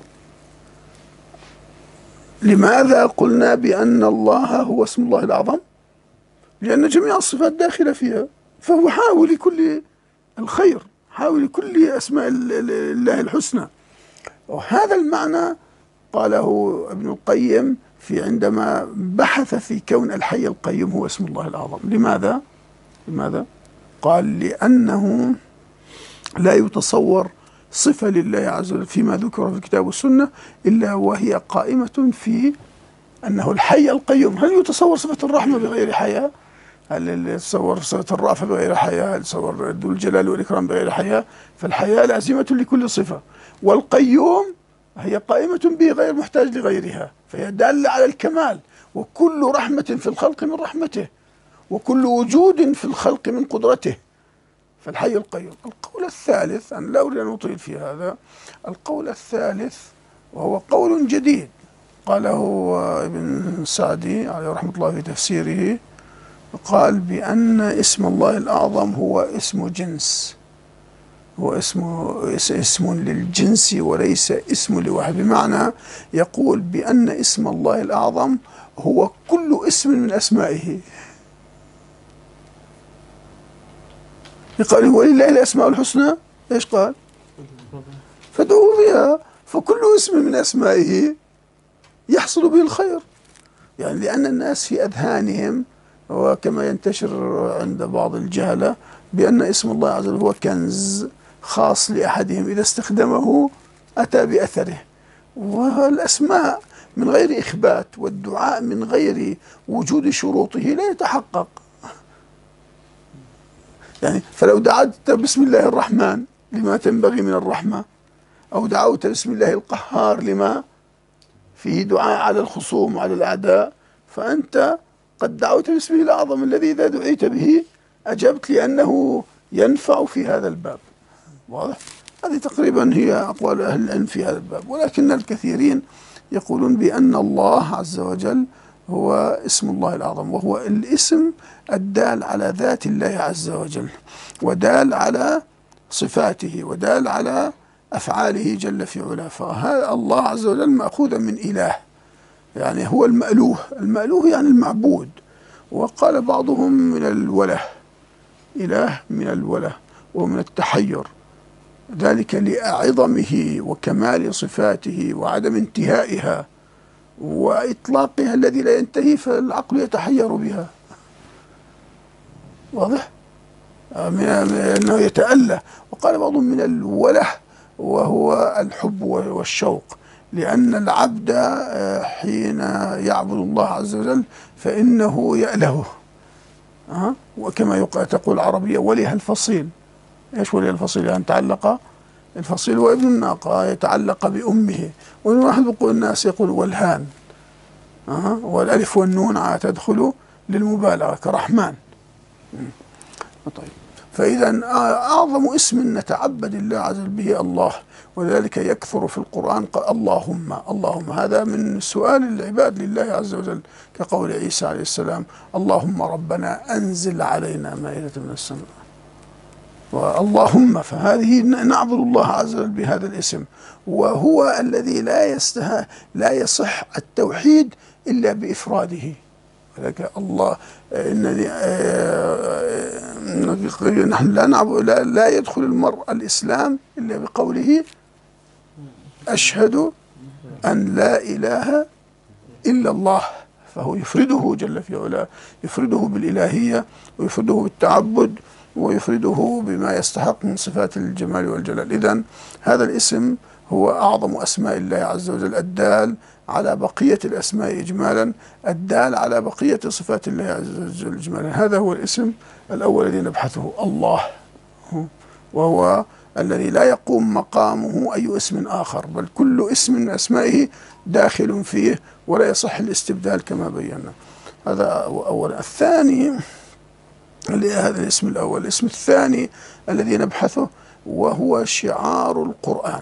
لماذا قلنا بأن الله هو اسم الله الأعظم؟ لأن جميع الصفات داخلة فيها، فهو حاوي لكل الخير، حاوي لكل أسماء الله الحسنى. وهذا المعنى قاله ابن القيم في عندما بحث في كون الحي القيوم هو اسم الله الأعظم. لماذا؟ لماذا؟ قال لأنه لا يتصور صفة لله عز وجل فيما ذكر في الكتاب والسنة إلا وهي قائمة في أنه الحي القيوم. هل يتصور صفة الرحمة بغير حياة؟ هل يتصور صفة الرأفة بغير حياة؟ هل يتصور ذو الجلال والإكرام بغير حياة؟ فالحياة لازمة لكل صفة، والقيوم هي قائمة به غير محتاج لغيرها، فهي دالة على الكمال. وكل رحمة في الخلق من رحمته، وكل وجود في الخلق من قدرته، فالحي القيوم. القول الثالث، أنا لا أريد أن أطيل في هذا، القول الثالث وهو قول جديد قاله ابن سعدي عليه رحمة الله في تفسيره، قال بأن اسم الله الأعظم هو اسم جنس، هو اسم اسم للجنس وليس اسم لواحد. بمعنى يقول بأن اسم الله الأعظم هو كل اسم من أسمائه. قال ولله الأسماء الحسنى، ايش قال؟ فادعوه بها، فكل اسم من أسمائه يحصل به الخير. يعني لأن الناس في أذهانهم، وكما ينتشر عند بعض الجهلة، بأن اسم الله عز وجل هو كنز خاص لأحدهم إذا استخدمه أتى بأثره. والأسماء من غير إخبات والدعاء من غير وجود شروطه لا يتحقق. يعني فلو دعوت بسم الله الرحمن لما تنبغي من الرحمة، أو دعوت بسم الله القهار لما فيه دعاء على الخصوم وعلى الأعداء، فأنت قد دعوت باسمه الأعظم الذي إذا دعيت به أجبت لأنه ينفع في هذا الباب. واضح؟ هذه تقريبا هي أقوال أهل العلم في هذا الباب. ولكن الكثيرين يقولون بأن الله عز وجل هو اسم الله الأعظم، وهو الاسم الدال على ذات الله عز وجل، ودال على صفاته، ودال على أفعاله جل في علاه. فهذا الله عز وجل مأخوذ من إله، يعني هو المألوه. المألوه يعني المعبود. وقال بعضهم من الوله، إله من الوله ومن التحير، ذلك لعظمه وكمال صفاته وعدم انتهائها وإطلاقها الذي لا ينتهي، فالعقل يتحير بها. واضح؟ أنه يتأله. وقال بعضهم من الوله وهو الحب والشوق، لأن العبد حين يعبد الله عز وجل فإنه يألهه. أه؟ وكما تقول العربية ولها الفصيل. ايش ولها الفصيل؟ يعني تعلق، الفصيل هو ابن الناقة يتعلق بأمه. وواحد بقول الناس يقول والهان، أه؟ والألف والنون تدخل للمبالغة كرحمن. طيب، فإذا أعظم اسم نتعبد الله عز وجل به الله، ولذلك يكثر في القرآن اللهم اللهم. هذا من سؤال العباد لله عز وجل، كقول عيسى عليه السلام اللهم ربنا أنزل علينا مائدة من السماء. واللهم، فهذه نعبد الله عز وجل بهذا الاسم، وهو الذي لا يستها لا يصح التوحيد إلا بإفراده. ولكن الله إنني نحن لا نعبد لا, لا يدخل المرء الإسلام إلا بقوله أشهد أن لا إله إلا الله، فهو يفرده جل في علاه، يفرده بالإلهية ويفرده بالتعبد ويفرده بما يستحق من صفات الجمال والجلال. إذن هذا الاسم هو أعظم أسماء الله عز وجل، الدال على بقية الأسماء إجمالا، الدال على بقية صفات الله عز وجل إجمالا. هذا هو الاسم الأول الذي نبحثه، الله، وهو الذي لا يقوم مقامه أي اسم آخر، بل كل اسم من أسمائه داخل فيه ولا يصح الاستبدال كما بينا. هذا أولا. الثاني، هذا الاسم الأول. الاسم الثاني الذي نبحثه وهو شعار القرآن.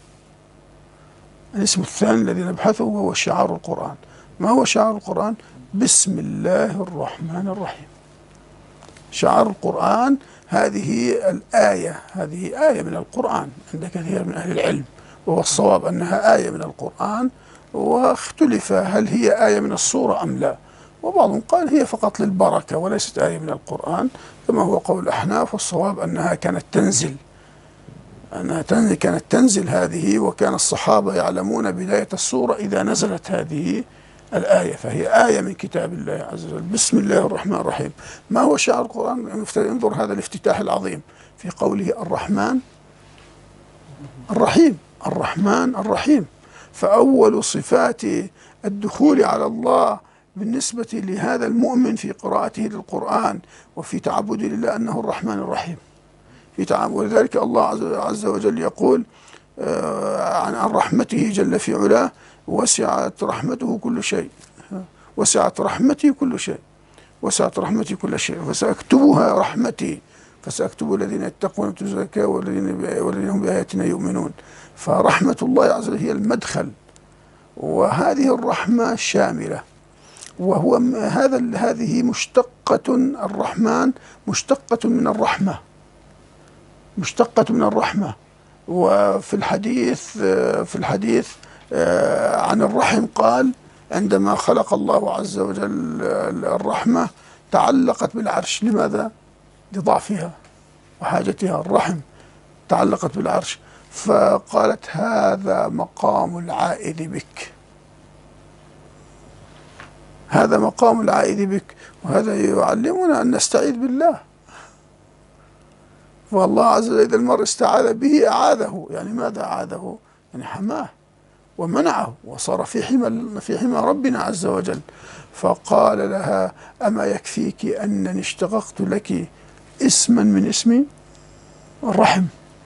الاسم الثاني الذي نبحثه وهو شعار القرآن. ما هو شعار القرآن؟ بسم الله الرحمن الرحيم. شعار القرآن هذه الآية، هذه آية من القرآن عند كثير من أهل العلم، وهو الصواب أنها آية من القرآن، واختلف هل هي آية من السورة أم لا، وبعضهم قال هي فقط للبركة وليست آية من القرآن، كما هو قول الأحناف، والصواب أنها كانت تنزل أنها كانت تنزل هذه، وكان الصحابة يعلمون بداية السورة إذا نزلت هذه الآية، فهي آية من كتاب الله عز وجل. بسم الله الرحمن الرحيم. ما هو شعار القرآن؟ انظر هذا الافتتاح العظيم في قوله الرحمن الرحيم، الرحمن الرحيم. فأول صفات الدخول على الله بالنسبة لهذا المؤمن في قراءته للقرآن وفي تعبده لله أنه الرحمن الرحيم في تعبد. ولذلك الله عز وجل يقول عن رحمته جل في علاه: وسعت رحمته كل شيء، وسعت رحمتي كل شيء، وسعت رحمتي كل شيء، فسأكتبها رحمتي، فسأكتب الذين يتقون ويؤتون والذين هم بآياتنا يؤمنون. فرحمة الله عز وجل هي المدخل، وهذه الرحمة شاملة، وهو هذا هذه مشتقة، الرحمن مشتقة من الرحمة، مشتقة من الرحمة. وفي الحديث في الحديث عن الرحم قال: عندما خلق الله عز وجل الرحمة تعلقت بالعرش. لماذا؟ لضعفها وحاجتها. الرحم تعلقت بالعرش، فقالت: هذا مقام العائد بك، هذا مقام العائد بك. وهذا يعلمنا أن نستعيذ بالله. والله عز وجل إذا المرء استعاذ به أعاذه، يعني ماذا أعاذه؟ يعني حماه ومنعه، وصار في حمى في حمى ربنا عز وجل. فقال لها: أما يكفيك أنني اشتققت لك اسما من اسمي؟ الرحم،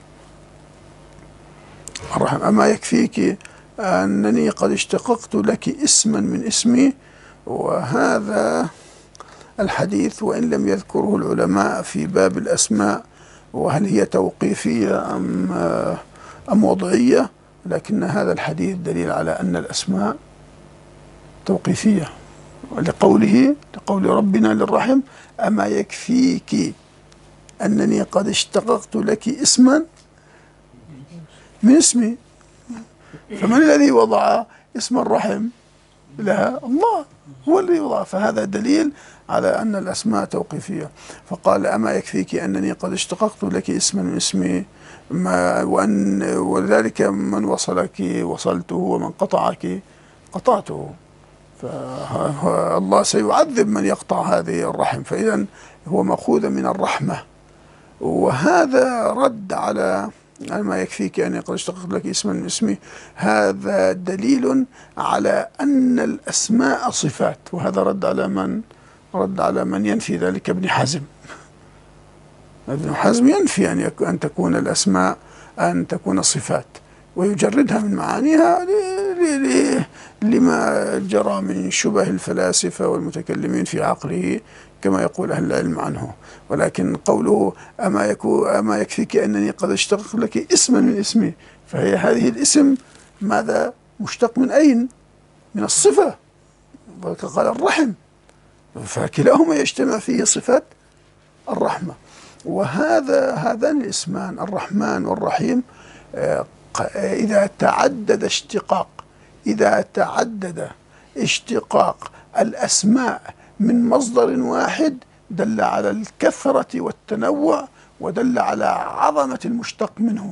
الرحم. أما يكفيك أنني قد اشتققت لك اسما من اسمي. وهذا الحديث وإن لم يذكره العلماء في باب الأسماء وهل هي توقيفية أم أم وضعية، لكن هذا الحديث دليل على أن الأسماء توقيفية، لقوله لقول ربنا للرحم: أما يكفيك أنني قد اشتققت لك اسما من اسمي. فمن الذي وضع اسم الرحم لها؟ الله هو الذي وضع. فهذا دليل على أن الأسماء توقيفية. فقال: أما يكفيك أنني قد اشتققت لك اسما من اسمي، ما وأن ولذلك من وصلك وصلته ومن قطعك قطعته. فالله سيعذب من يقطع هذه الرحم، فإذا هو مأخوذ من الرحمة. وهذا رد على ما يكفيك أني قد اشتققت لك اسما من اسمي، هذا دليل على أن الأسماء صفات. وهذا رد على من رد على من ينفي ذلك، ابن حزم. ابن حزم ينفي أن أن تكون الأسماء أن تكون صفات، ويجردها من معانيها لما جرى من شبه الفلاسفة والمتكلمين في عقله كما يقول أهل العلم عنه. ولكن قوله: أما يكو أما يكفيك أنني قد اشتققت لك اسما من اسمي، فهي هذه الاسم ماذا؟ مشتق من أين؟ من الصفة. قال الرحم، فكلاهما يجتمع فيه صفة الرحمة. وهذا هذان الاسمان الرحمن والرحيم إذا تعدد اشتقاق إذا تعدد اشتقاق الأسماء من مصدر واحد دل على الكثرة والتنوع، ودل على عظمة المشتق منه.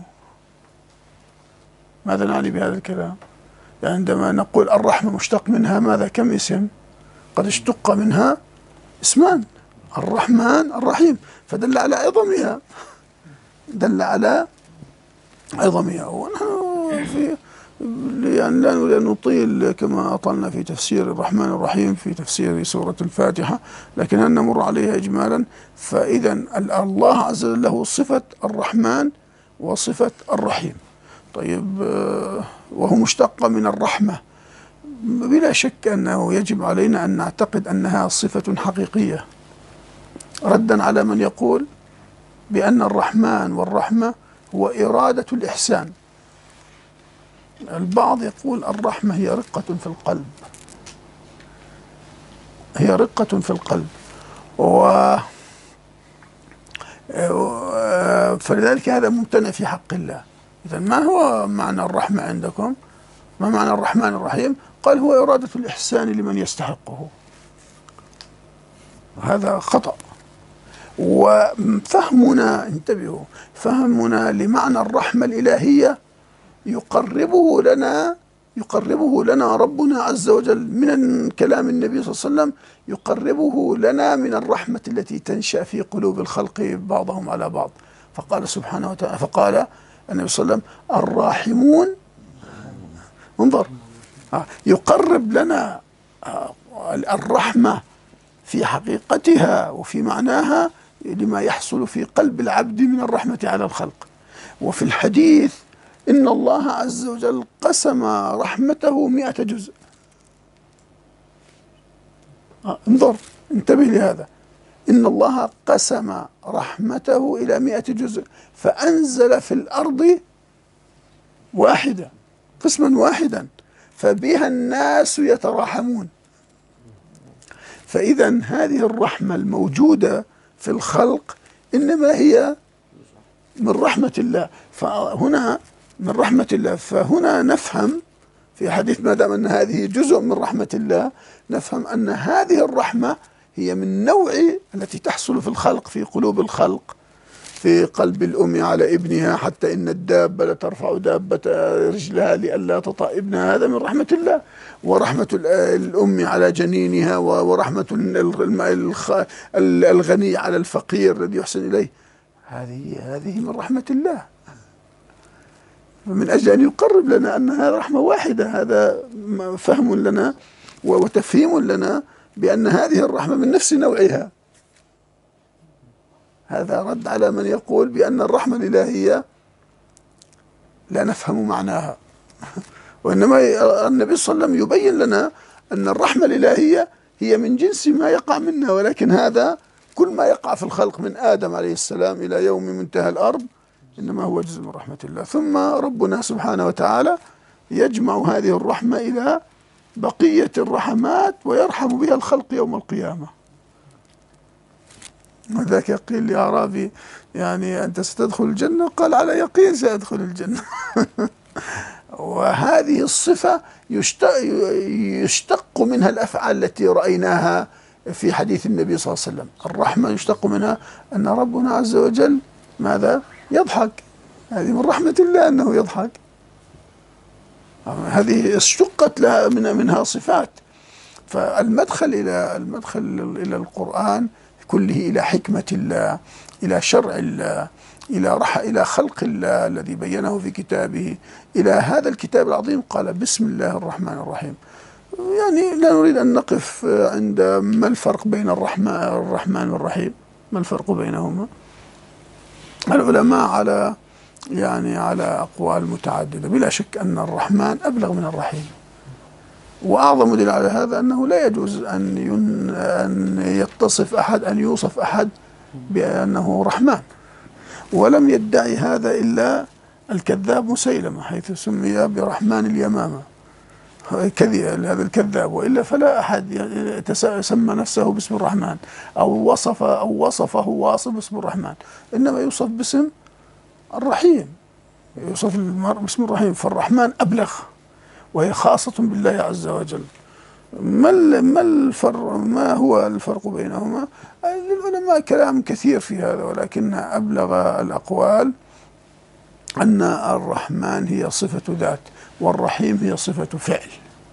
ماذا نعني بهذا الكلام؟ يعني عندما نقول الرحمة مشتق منها ماذا؟ كم اسم؟ قد اشتق منها اسمان: الرحمن الرحيم، فدل على عظمها، دل على عظمها. ونحن في يعني لا نطيل كما أطلنا في تفسير الرحمن الرحيم في تفسير سورة الفاتحة، لكن أن نمر عليها إجمالا. فإذا الله عز وجل له صفة الرحمن وصفة الرحيم. طيب، وهو مشتق من الرحمة، بلا شك أنه يجب علينا أن نعتقد أنها صفة حقيقية، ردا على من يقول بأن الرحمن والرحمة هو إرادة الإحسان. البعض يقول الرحمة هي رقة في القلب، هي رقة في القلب. و فلذلك هذا ممتنع في حق الله. إذا ما هو معنى الرحمة عندكم؟ ما معنى الرحمن الرحيم؟ قال هو إرادة الإحسان لمن يستحقه. هذا خطأ. وفهمنا، انتبهوا، فهمنا لمعنى الرحمة الإلهية يقربه لنا يقربه لنا ربنا عز وجل من كلام النبي صلى الله عليه وسلم، يقربه لنا من الرحمة التي تنشأ في قلوب الخلق بعضهم على بعض. فقال سبحانه وتعالى، فقال النبي صلى الله عليه وسلم: الراحمون، انظر، يقرب لنا الرحمة في حقيقتها وفي معناها لما يحصل في قلب العبد من الرحمة على الخلق. وفي الحديث إن الله عز وجل قسم رحمته مئة جزء. انظر، انتبه لهذا، إن الله قسم رحمته إلى مئة جزء فأنزل في الأرض واحدة، قسما واحدا، فبها الناس يتراحمون. فإذا هذه الرحمة الموجودة في الخلق إنما هي من رحمة الله. فهنا من رحمة الله، فهنا نفهم في حديث ما دام أن هذه جزء من رحمة الله، نفهم أن هذه الرحمة هي من نوع التي تحصل في الخلق، في قلوب الخلق، في قلب الأم على ابنها، حتى إن الدابة لترفع دابة رجلها لئلا تطأ ابنها. هذا من رحمة الله. ورحمة الأم على جنينها، ورحمة الغني على الفقير الذي يحسن إليه، هذه هذه من رحمة الله. من أجل أن يقرب لنا أنها رحمة واحدة. هذا فهم لنا وتفهيم لنا بأن هذه الرحمة من نفس نوعها. هذا رد على من يقول بأن الرحمة الإلهية لا نفهم معناها. وإنما النبي صلى الله عليه وسلم يبين لنا أن الرحمة الإلهية هي من جنس ما يقع منا، ولكن هذا كل ما يقع في الخلق من آدم عليه السلام إلى يوم منتهى الأرض إنما هو جزء من رحمة الله. ثم ربنا سبحانه وتعالى يجمع هذه الرحمة إلى بقية الرحمات ويرحم بها الخلق يوم القيامة. وذاك قيل لأعرابي: يعني أنت ستدخل الجنة؟ قال: على يقين سأدخل الجنة. وهذه الصفة يشتق منها الأفعال التي رأيناها في حديث النبي صلى الله عليه وسلم. الرحمة يشتق منها أن ربنا عز وجل ماذا؟ يضحك. هذه من رحمة الله أنه يضحك. هذه اشتقت لها من منها صفات. فالمدخل إلى المدخل إلى القرآن كله إلى حكمة الله، إلى شرع الله، إلى رح إلى خلق الله الذي بينه في كتابه، إلى هذا الكتاب العظيم. قال: بسم الله الرحمن الرحيم. يعني لا نريد أن نقف عند ما الفرق بين الرحمن الرحمن والرحيم، ما الفرق بينهما. العلماء على يعني على أقوال متعددة. بلا شك أن الرحمن أبلغ من الرحيم. وأعظم دليل على هذا أنه لا يجوز أن ين أن يتصف أحد أن يوصف أحد بأنه رحمن. ولم يدعي هذا إلا الكذاب مسيلمة، حيث سمي برحمن اليمامة، كذب هذا الكذاب. وإلا فلا أحد سمى نفسه باسم الرحمن أو وصف أو وصفه واصف باسم الرحمن، إنما يوصف باسم الرحيم، يوصف باسم الرحيم. فالرحمن أبلغ، وهي خاصة بالله عز وجل. ما ما الفرق ما هو الفرق بينهما؟ للعلماء كلام كثير في هذا، ولكن أبلغ الأقوال أن الرحمن هي صفة ذات، والرحيم هي صفة فعل.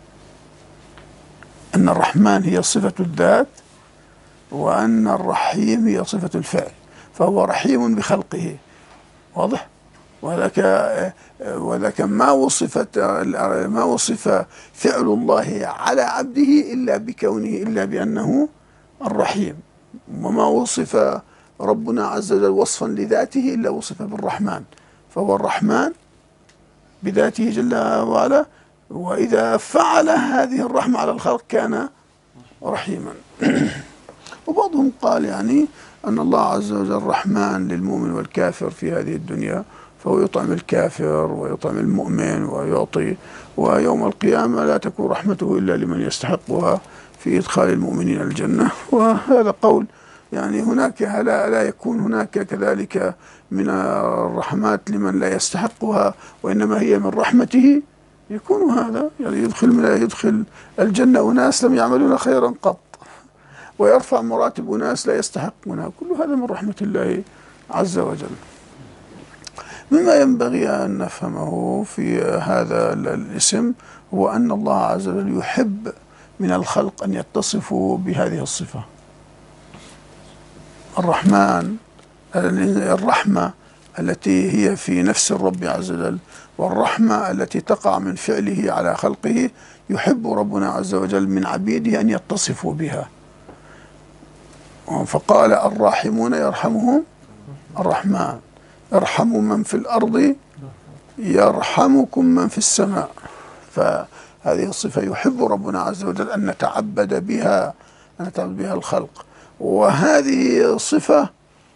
أن الرحمن هي صفة الذات، وأن الرحيم هي صفة الفعل. فهو رحيم بخلقه، واضح؟ وذاك وذاك ما وصفت ما وصف فعل الله على عبده إلا بكونه إلا بأنه الرحيم. وما وصف ربنا عز وجل وصفا لذاته إلا وصف بالرحمن. فهو الرحمن بذاته جل وعلا، وإذا فعل هذه الرحمة على الخلق كان رحيما. وبعضهم قال يعني أن الله عز وجل رحمن للمؤمن والكافر في هذه الدنيا، فهو يطعم الكافر ويطعم المؤمن ويعطي، ويوم القيامة لا تكون رحمته إلا لمن يستحقها في إدخال المؤمنين الجنة. وهذا قول يعني هناك لا, لا يكون هناك كذلك من الرحمات لمن لا يستحقها، وإنما هي من رحمته يكون هذا، يعني يدخل من يدخل الجنة أناس لم يعملون خيرا قط، ويرفع مراتب أناس لا يستحقونها، كل هذا من رحمة الله عز وجل. مما ينبغي أن نفهمه في هذا الاسم هو أن الله عز وجل يحب من الخلق أن يتصفوا بهذه الصفة. الرحمن، الرحمة التي هي في نفس الرب عز وجل، والرحمة التي تقع من فعله على خلقه، يحب ربنا عز وجل من عبيده أن يتصفوا بها. فقال الراحمون يرحمهم الرحمن، ارحموا من في الأرض يرحمكم من في السماء. فهذه الصفة يحب ربنا عز وجل أن نتعبد بها، أن نتعبد بها الخلق. وهذه صفة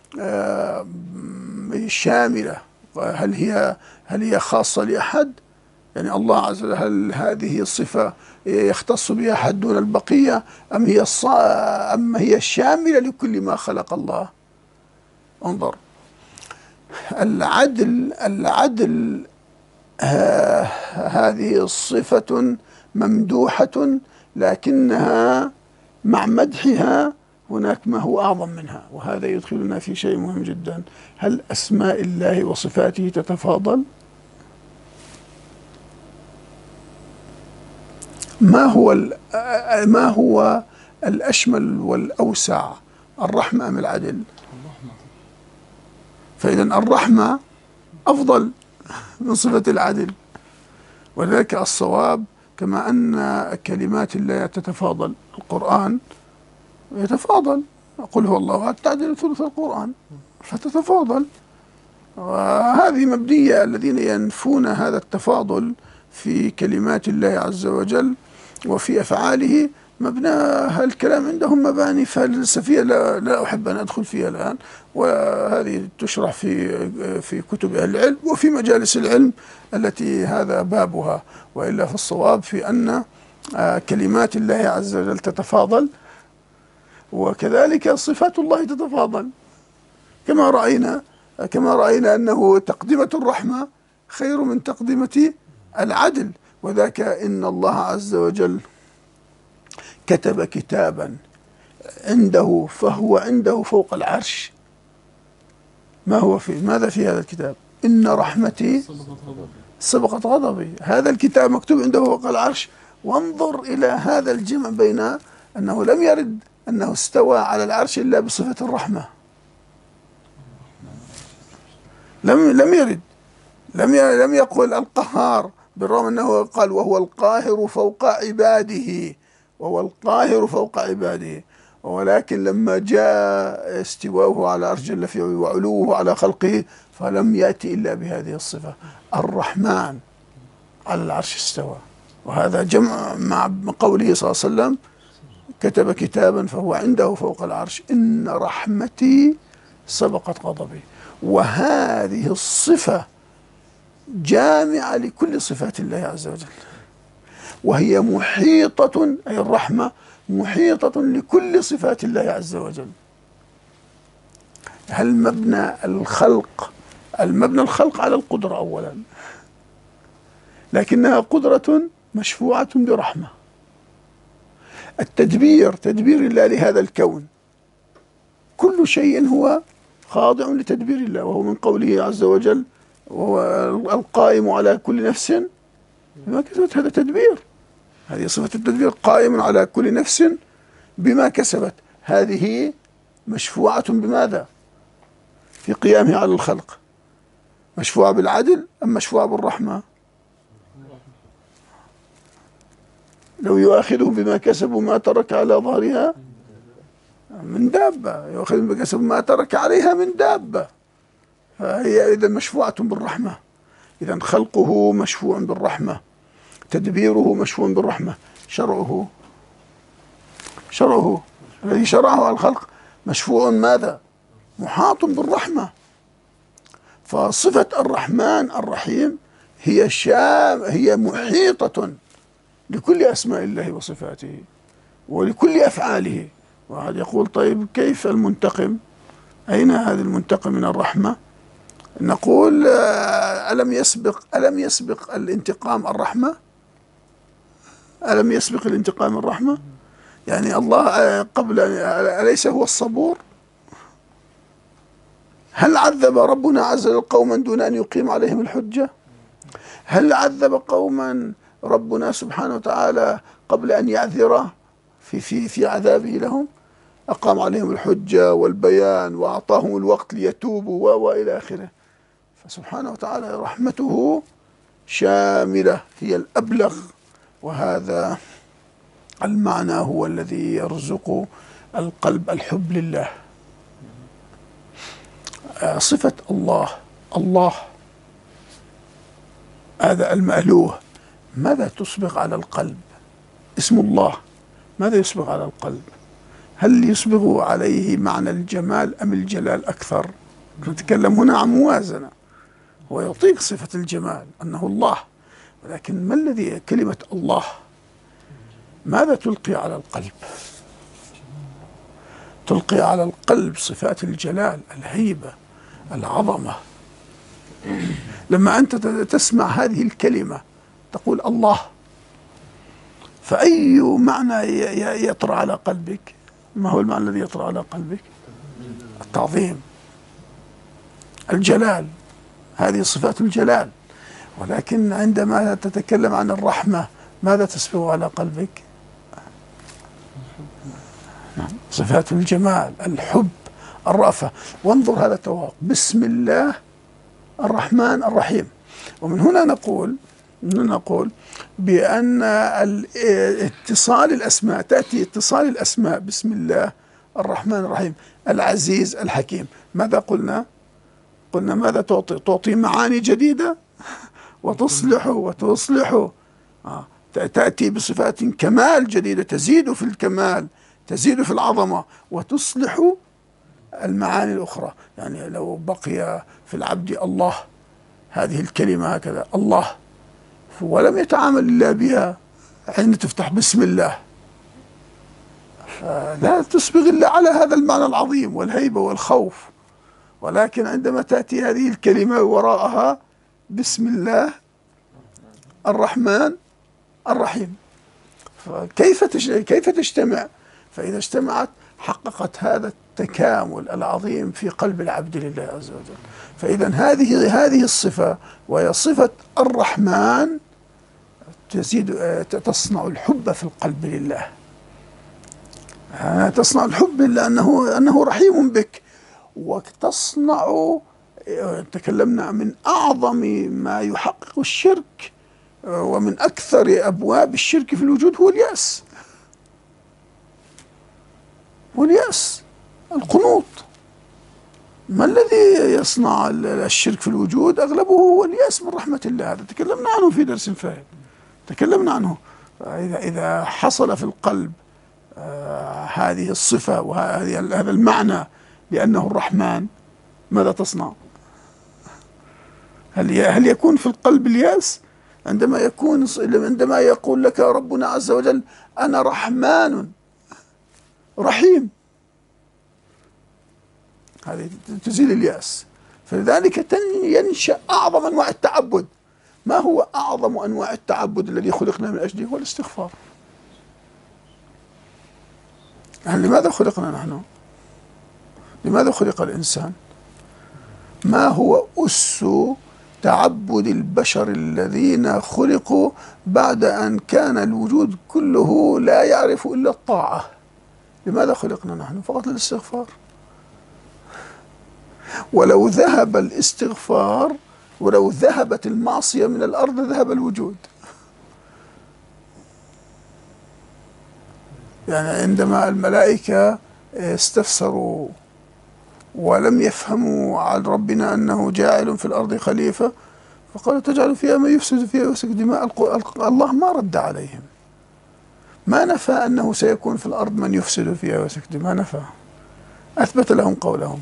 شاملة. هل هي هل هي خاصة لأحد؟ يعني الله عز وجل هل هذه الصفة يختص بها أحد دون البقية، أم هي أم هي شاملة لكل ما خلق الله؟ انظر، العدل العدل آه هذه صفة ممدوحة، لكنها مع مدحها هناك ما هو أعظم منها، وهذا يدخلنا في شيء مهم جدا. هل أسماء الله وصفاته تتفاضل؟ ما هو ما هو الأشمل والأوسع، الرحمة أم العدل؟ فإذا الرحمة أفضل من صفة العدل، ولذلك الصواب كما أن كلمات الله تتفاضل، القرآن يتفاضل، قل هو الله أحد تعدل ثلث القرآن، فتتفاضل. وهذه مبنية، الذين ينفون هذا التفاضل في كلمات الله عز وجل وفي أفعاله مبنى الكلام عندهم مباني فلسفية لا, لا أحب أن أدخل فيها الآن، وهذه تشرح في في كتب أهل العلم وفي مجالس العلم التي هذا بابها. وإلا في الصواب في أن كلمات الله عز وجل تتفاضل، وكذلك صفات الله تتفاضل، كما رأينا كما رأينا أنه تقدمة الرحمة خير من تقدمة العدل. وذاك إن الله عز وجل كتب كتابا عنده فهو عنده فوق العرش. ما هو في ماذا في هذا الكتاب؟ إن رحمتي سبقت غضبي. هذا الكتاب مكتوب عنده فوق العرش. وانظر إلى هذا الجمع بين أنه لم يرد أنه استوى على العرش إلا بصفة الرحمة، لم لم يرد لم لم يقل القهار، بالرغم أنه قال وهو القاهر فوق عباده، وهو القاهر فوق عباده. ولكن لما جاء استواؤه على العرش جل في علاه وعلوه على خلقه فلم يأتي إلا بهذه الصفة، الرحمن على العرش استوى. وهذا جمع مع قوله صلى الله عليه وسلم كتب كتابا فهو عنده فوق العرش إن رحمتي سبقت غضبي. وهذه الصفة جامعة لكل صفات الله عز وجل، وهي محيطة، أي الرحمة محيطة لكل صفات الله عز وجل. هل مبنى الخلق المبنى الخلق على القدرة أولا، لكنها قدرة مشفوعة برحمة. التدبير تدبير الله لهذا الكون، كل شيء هو خاضع لتدبير الله، وهو من قوله عز وجل وهو القائم على كل نفس بما كسبت. هذا تدبير، هذه صفة التدبير، قائم على كل نفس بما كسبت. هذه مشفوعة بماذا؟ في قيامه على الخلق، مشفوعة بالعدل أم مشفوعة بالرحمة؟ لو يؤاخذهم بما كسبوا ما ترك على ظهرها من دابة، يؤاخذهم بما كسبوا ما ترك عليها من دابة. فهي إذا مشفوعة بالرحمة. إذا خلقه مشفوع بالرحمة، تدبيره مشفوع بالرحمة، شرعه شرعه الذي شرعه على الخلق مشفوع ماذا؟ محاط بالرحمة. فصفة الرحمن الرحيم هي شام هي محيطة لكل أسماء الله وصفاته، ولكل أفعاله. واحد يقول طيب كيف المنتقم؟ أين هذا المنتقم من الرحمة؟ نقول ألم يسبق ألم يسبق الانتقام الرحمة؟ ألم يسبق الانتقام الرحمة؟ يعني الله قبل أليس هو الصبور؟ هل عذب ربنا عز وجل قوما دون أن يقيم عليهم الحجة؟ هل عذب قوما ربنا سبحانه وتعالى قبل أن يعذره في في في عذابه لهم؟ أقام عليهم الحجة والبيان وأعطاهم الوقت ليتوبوا وإلى آخره. فسبحانه وتعالى رحمته شاملة، هي الأبلغ، وهذا المعنى هو الذي يرزق القلب الحب لله. صفة الله، الله هذا المألوه، ماذا تسبغ على القلب؟ اسم الله ماذا يسبغ على القلب؟ هل يسبغ عليه معنى الجمال أم الجلال أكثر؟ نتكلم هنا عن موازنة. هو يعطيك صفة الجمال أنه الله، ولكن ما الذي كلمة الله ماذا تلقي على القلب؟ تلقي على القلب صفات الجلال، الهيبة، العظمة. لما أنت تسمع هذه الكلمة تقول الله، فأي معنى يطرأ على قلبك؟ ما هو المعنى الذي يطرأ على قلبك؟ التعظيم، الجلال، هذه صفات الجلال. ولكن عندما تتكلم عن الرحمة ماذا تسبغ على قلبك؟ صفات الجمال، الحب، الرأفة. وانظر هذا التوافق، بسم الله الرحمن الرحيم. ومن هنا نقول نقول بأن اتصال الأسماء، تأتي اتصال الأسماء بسم الله الرحمن الرحيم، العزيز الحكيم. ماذا قلنا؟ قلنا ماذا تعطي؟ تعطي معاني جديدة وتصلح وتصلح. آه. تأتي بصفات كمال جديدة، تزيد في الكمال، تزيد في العظمة، وتصلح المعاني الأخرى. يعني لو بقي في العبد الله، هذه الكلمة هكذا الله، ولم يتعامل إلا بها حين تفتح بسم الله، لا تسبغ إلا على هذا المعنى العظيم والهيبة والخوف. ولكن عندما تأتي هذه الكلمة وراءها بسم الله الرحمن الرحيم، فكيف كيف تجتمع؟ فإذا اجتمعت حققت هذا التكامل العظيم في قلب العبد لله عز وجل. فإذا هذه هذه الصفة، وهي صفة الرحمن، تزيد تصنع الحب في القلب لله. تصنع الحب لأنه أنه رحيم بك. وتصنع، تكلمنا من أعظم ما يحقق الشرك ومن أكثر أبواب الشرك في الوجود هو اليأس. واليأس، القنوط. ما الذي يصنع الشرك في الوجود؟ أغلبه هو اليأس من رحمة الله. هذا تكلمنا عنه في درس فائت، تكلمنا عنه. إذا إذا حصل في القلب آه هذه الصفة وهذه هذا المعنى لأنه الرحمن، ماذا تصنع؟ هل هل يكون في القلب اليأس؟ عندما يكون عندما يقول لك ربنا عز وجل أنا رحمن رحيم، هذه تزيل اليأس. فلذلك ينشأ أعظم أنواع التعبد. ما هو أعظم أنواع التعبد الذي خلقنا من أجله؟ هو الاستغفار. يعني لماذا خلقنا نحن؟ لماذا خلق الإنسان؟ ما هو أس تعبد البشر الذين خلقوا بعد أن كان الوجود كله لا يعرف إلا الطاعة؟ لماذا خلقنا نحن؟ فقط للاستغفار. ولو ذهب الاستغفار، ولو ذهبت المعصية من الأرض ذهب الوجود. يعني عندما الملائكة استفسروا ولم يفهموا عن ربنا أنه جاعل في الأرض خليفة، فقالوا تجعل فيها من يفسد فيها ويسفك دماء. الله ما رد عليهم، ما نفى أنه سيكون في الأرض من يفسد فيها ويسفك دماء، ما نفى، أثبت لهم قولهم،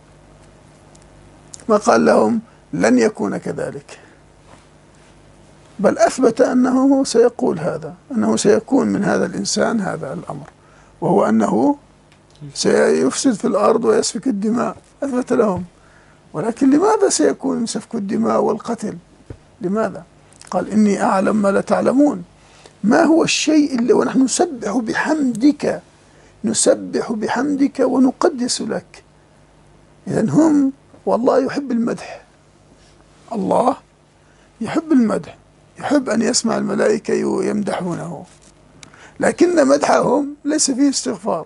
ما قال لهم لن يكون كذلك. بل أثبت أنه سيقول هذا، أنه سيكون من هذا الإنسان هذا الأمر، وهو أنه سيفسد في الأرض ويسفك الدماء، أثبت لهم. ولكن لماذا سيكون سفك الدماء والقتل؟ لماذا؟ قال إني أعلم ما لا تعلمون. ما هو الشيء اللي ونحن نسبح بحمدك، نسبح بحمدك ونقدس لك. إذن هم، والله يحب المدح، الله يحب المدح، يحب أن يسمع الملائكة يمدحونه، لكن مدحهم ليس فيه استغفار،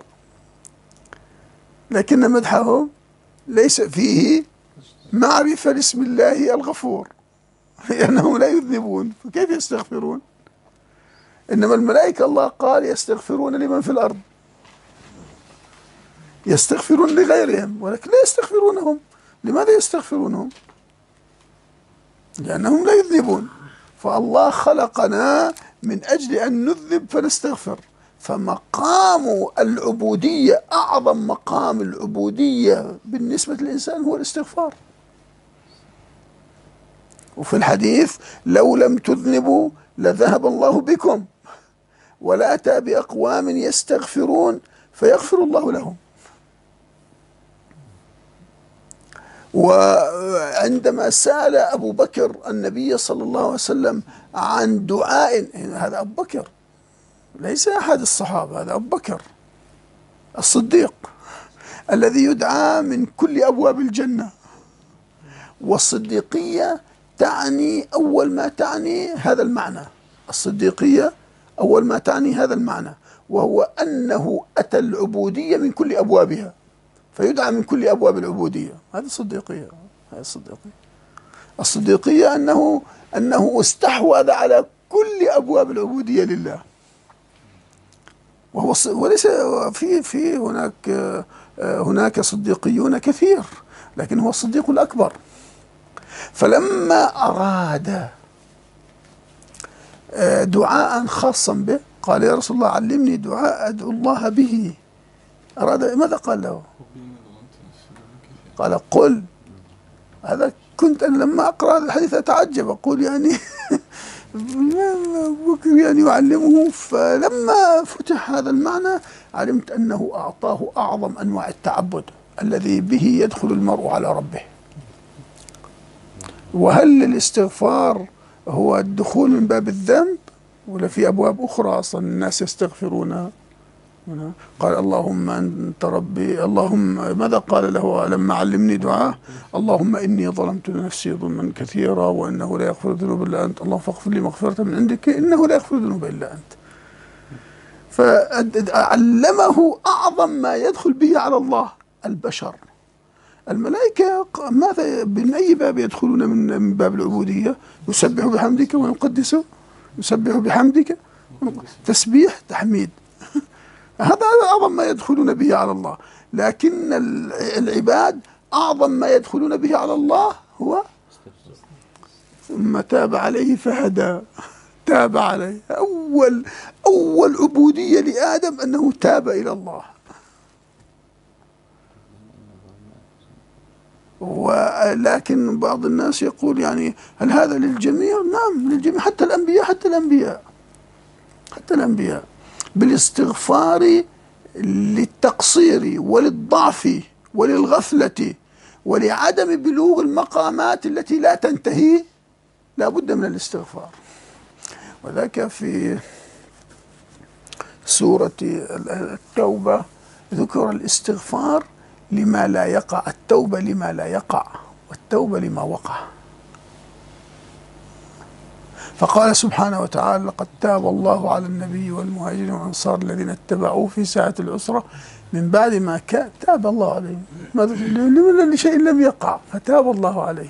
لكن مدحهم ليس فيه معرفة لاسم الله الغفور، لأنهم لا يذنبون، فكيف يستغفرون؟ إنما الملائكة الله قال يستغفرون لمن في الأرض، يستغفرون لغيرهم، ولكن لا يستغفرونهم. لماذا يستغفرونهم؟ لأنهم لا يذنبون. فالله خلقنا من أجل أن نذنب فنستغفر. فمقام العبودية، أعظم مقام العبودية بالنسبة للإنسان هو الاستغفار. وفي الحديث لو لم تذنبوا لذهب الله بكم ولأتى بأقوام يستغفرون فيغفر الله لهم. وعندما سأل أبو بكر النبي صلى الله عليه وسلم عن دعاء، هذا أبو بكر ليس أحد الصحابة، هذا أبو بكر الصديق الذي يدعى من كل أبواب الجنة. والصديقية تعني أول ما تعني هذا المعنى، الصديقية أول ما تعني هذا المعنى، وهو أنه أتى العبودية من كل أبوابها، فيدعى من كل أبواب العبودية. هذه الصديقية، هذه الصديقية. الصديقية أنه أنه استحوذ على كل أبواب العبودية لله، وهو وليس في في هناك هناك صديقيون كثير، لكن هو الصديق الأكبر. فلما أراد دعاء خاصا به قال يا رسول الله علمني دعاء أدعو الله به. أراد ماذا قال له؟ قال قل. هذا كنت أنا لما أقرأ هذا الحديث أتعجب، أقول يعني بكر يعني يعلمه. فلما فتح هذا المعنى علمت أنه أعطاه أعظم أنواع التعبد الذي به يدخل المرء على ربه. وهل الاستغفار هو الدخول من باب الذنب ولا في أبواب أخرى أصلا الناس يستغفرونها؟ قال اللهم أنت ربي، اللهم ماذا قال له لما علمني دعاء؟ اللهم إني ظلمت نفسي ظلما كثيرا وإنه لا يغفر الذنوب إلا أنت، اللهم فاغفر لي مغفرة من عندك إنه لا يغفر الذنوب إلا أنت. فعلمه أعظم ما يدخل به على الله. البشر الملائكة ماذا من أي باب يدخلون؟ من باب العبودية، يسبح بحمدك ويقدسه، يسبح بحمدك، تسبيح تحميد، هذا أعظم ما يدخلون به على الله. لكن العباد أعظم ما يدخلون به على الله هو ثم تاب عليه فهدى. تاب عليه، أول أول عبودية لآدم أنه تاب إلى الله. ولكن بعض الناس يقول يعني هل هذا للجميع؟ نعم للجميع، حتى الأنبياء، حتى الأنبياء حتى الأنبياء بالاستغفار للتقصير وللضعف وللغفلة ولعدم بلوغ المقامات التي لا تنتهي لا بد من الاستغفار. وذاك في سورة التوبة ذكر الاستغفار لما لا يقع، التوبة لما لا يقع والتوبة لما وقع. فقال سبحانه وتعالى لقد تاب الله على النبي والمهاجرين والأنصار الذين اتبعوه في ساعة العسرة من بعد ما كان تاب الله عليهم لشيء لم يقع فتاب الله عليهم.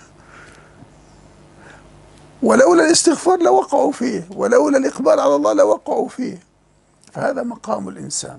ولولا الاستغفار لوقعوا فيه، ولولا الإقبال على الله لوقعوا فيه. فهذا مقام الإنسان.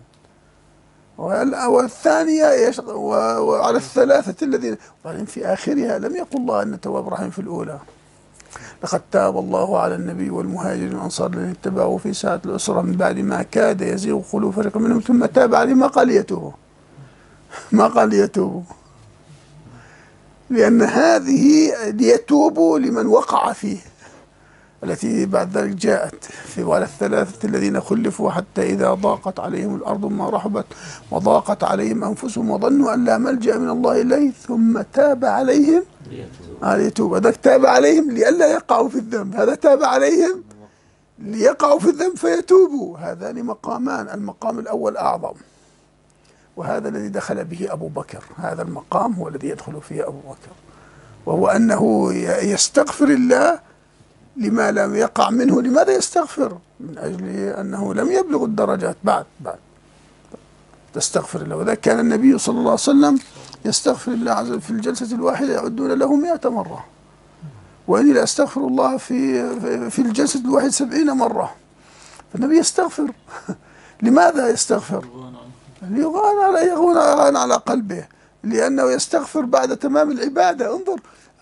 والثانية وعلى الثلاثة الذين وبعدين في آخرها لم يقل الله أن تواب رحيم في الأولى. لقد تاب الله على النبي والمهاجرين والأنصار الذين اتبعوه في ساعة العسرة من بعد ما كاد يزيغ قلوب فريق منهم ثم تاب عليه. ما قال يتوب، ما قال يتوب، لأن هذه ليتوبوا لمن وقع فيه، التي بعد ذلك جاءت في وعلى الثلاثة الذين خلفوا حتى إذا ضاقت عليهم الأرض ما رحبت وضاقت عليهم أنفسهم وظنوا أن لا ملجأ من الله إليه ثم تاب عليهم ليتوب. هذا تاب عليهم لئلا يقعوا في الذنب، هذا تاب عليهم ليقعوا في الذنب فيتوبوا. هذان مقامان، المقام الأول أعظم، وهذا الذي دخل به أبو بكر، هذا المقام هو الذي يدخل فيه أبو بكر، وهو أنه يستغفر الله لما لم يقع منه. لماذا يستغفر؟ من أجل أنه لم يبلغ الدرجات بعد بعد تستغفر الله. وذلك كان النبي صلى الله عليه وسلم يستغفر الله عز وجل في الجلسة الواحدة يعدون له مئة مرة، وإني لأستغفر الله في في الجلسة الواحدة سبعين مرة. فالنبي يستغفر. لماذا يستغفر؟ ليغان على يغان على قلبه، لأنه يستغفر بعد تمام العبادة. انظر،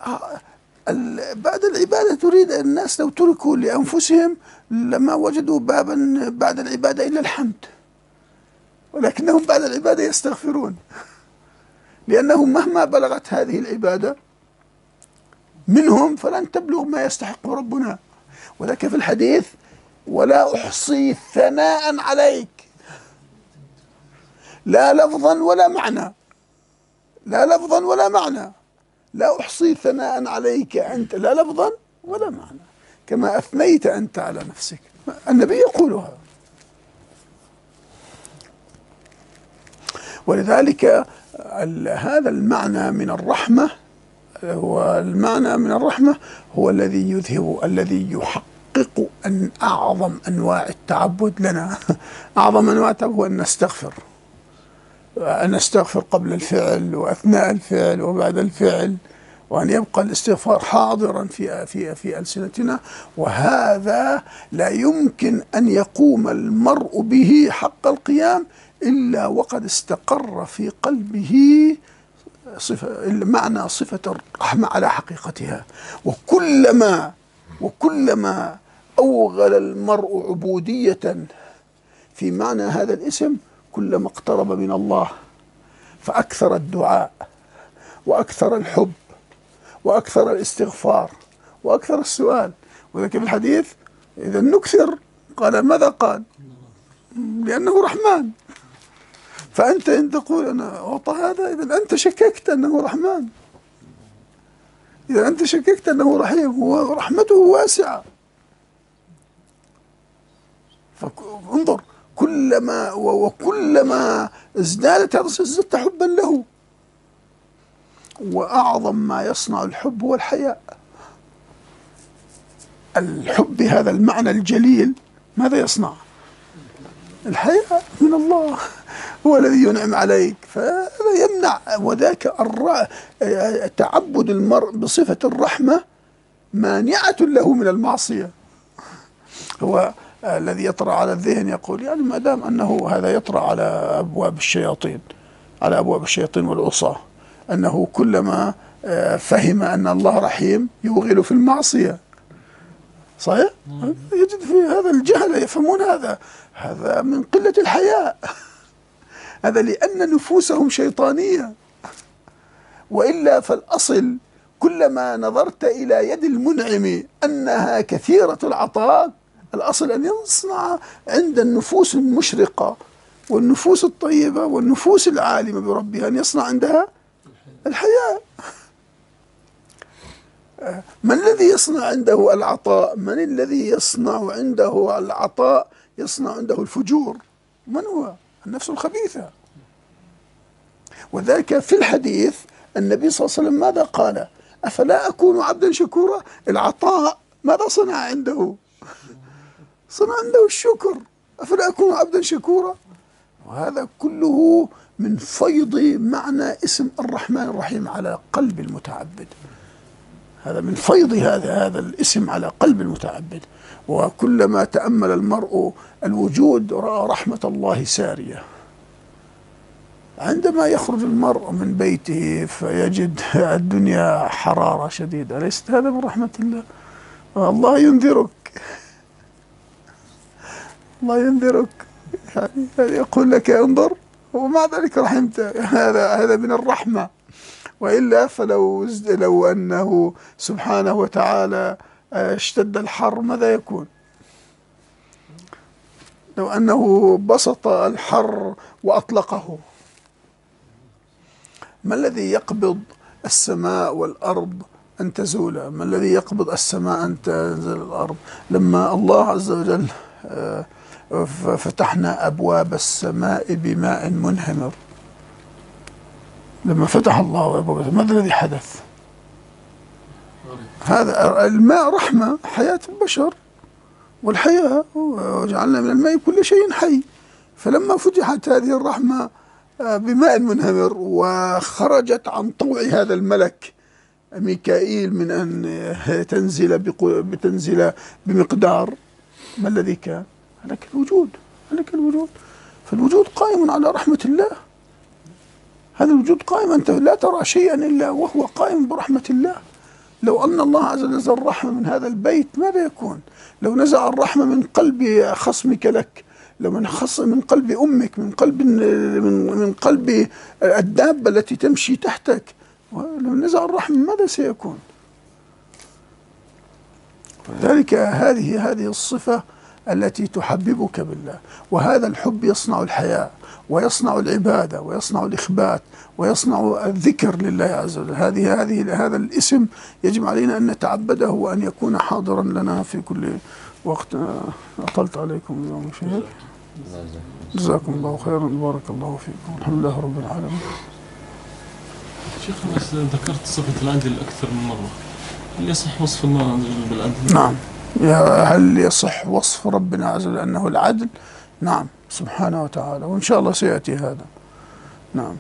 بعد العبادة تريد الناس لو تركوا لأنفسهم لما وجدوا بابا بعد العبادة إلا الحمد، ولكنهم بعد العبادة يستغفرون، لأنهم مهما بلغت هذه العبادة منهم فلن تبلغ ما يستحق ربنا. وذلك في الحديث: ولا أحصي ثناء عليك، لا لفظا ولا معنى، لا لفظا ولا معنى، لا أحصي ثناء عليك أنت، لا لفظا ولا معنى، كما أثنيت أنت على نفسك. النبي يقولها. ولذلك هذا المعنى من الرحمة، هو المعنى من الرحمة هو الذي يذهب، الذي يحقق أن أعظم أنواع التعبد لنا. أعظم أنواع التعبد هو أن نستغفر، أن نستغفر قبل الفعل وأثناء الفعل وبعد الفعل، وأن يبقى الاستغفار حاضرا في في في ألسنتنا. وهذا لا يمكن أن يقوم المرء به حق القيام إلا وقد استقر في قلبه صفة معنى صفة الرحمة على حقيقتها. وكلما وكلما أوغل المرء عبودية في معنى هذا الاسم كلما اقترب من الله، فأكثر الدعاء وأكثر الحب وأكثر الاستغفار وأكثر السؤال. وذلك في الحديث إذا نكثر، قال ماذا قال؟ لأنه رحمن. فأنت إن تقول أنا أعطى هذا، إذا أنت شككت أنه رحمن، إذا أنت شككت أنه رحيم، ورحمته واسعة. فانظر، كلما وكلما ازدادت هذا ازددت حبا له. وأعظم ما يصنع الحب هو الحياء. الحب بهذا المعنى الجليل ماذا يصنع؟ الحياء من الله، هو الذي ينعم عليك، فهذا يمنع. وذاك تعبد المرء بصفة الرحمة مانعة له من المعصية. هو الذي يطرأ على الذهن يقول يعني ما دام أنه هذا يطرأ على أبواب الشياطين، على أبواب الشياطين والعصاة، أنه كلما فهم أن الله رحيم يوغل في المعصية. صحيح؟ يجد في هذا الجهل يفهمون هذا، هذا من قلة الحياء، هذا لأن نفوسهم شيطانية. وإلا فالأصل كلما نظرت إلى يد المنعم أنها كثيرة العطاء، الأصل أن يصنع عند النفوس المشرقة والنفوس الطيبة والنفوس العالمة بربها أن يصنع عندها الحياء. من الذي يصنع عنده العطاء؟ من الذي يصنع عنده العطاء يصنع عنده الفجور؟ من هو؟ النفس الخبيثة. وذلك في الحديث النبي صلى الله عليه وسلم ماذا قال؟ أفلا أكون عبدا شكورا؟ العطاء ماذا صنع عنده؟ صنع عنده الشكر. أفلا أكون عبدا شكورا؟ وهذا كله من فيض معنى اسم الرحمن الرحيم على قلب المتعبد. هذا من فيض هذا هذا الاسم على قلب المتعبد. وكلما تأمل المرء الوجود رأى رحمة الله سارية. عندما يخرج المرء من بيته فيجد الدنيا حرارة شديدة، أليست هذا من رحمة الله؟ الله ينذرك، الله ينذرك، يعني يقول لك انظر، ومع ذلك رحمت. هذا هذا من الرحمة. وإلا فلو لو أنه سبحانه وتعالى اشتد الحر ماذا يكون؟ لو أنه بسط الحر وأطلقه، ما الذي يقبض السماء والأرض أن تزولا؟ ما الذي يقبض السماء أن تنزل الأرض؟ لما الله عز وجل فتحنا أبواب السماء بماء منهمر، لما فتح الله أبواب، ماذا الذي حدث؟ هذا الماء رحمة، حياة البشر والحياة، وجعلنا من الماء كل شيء حي. فلما فتحت هذه الرحمة بماء منهمر وخرجت عن طوع هذا الملك ميكائيل من أن تنزل بتنزل بمقدار، ما الذي كان؟ هلك الوجود، هلك الوجود. فالوجود قائم على رحمة الله، هذا الوجود قائم، أنت لا ترى شيئا إلا وهو قائم برحمة الله. لو أن الله عز وجل نزل الرحمة من هذا البيت ماذا يكون؟ لو نزع الرحمة من قلب خصمك لك، لو من خص من قلب أمك، من قلب من من قلب الدابة التي تمشي تحتك، لو نزع الرحمة ماذا سيكون؟ ذلك هذه هذه الصفة التي تحببك بالله، وهذا الحب يصنع الحياة ويصنع العبادة ويصنع الإخبات ويصنع الذكر لله عز وجل. هذه هذه هذا الاسم يجب علينا أن نتعبده وأن يكون حاضرا لنا في كل وقت. أطلت عليكم اليوم شيء، جزاكم الله خيرا، بارك الله فيكم، الحمد لله رب العالمين. شيخنا ذكرت صفة العدل أكثر من مرة، هل يصح وصف الله عز وجل بالعدل؟ نعم، هل يصح وصف ربنا عز وجل أنه العدل؟ نعم سبحانه وتعالى، وإن شاء الله سيأتي هذا. نعم.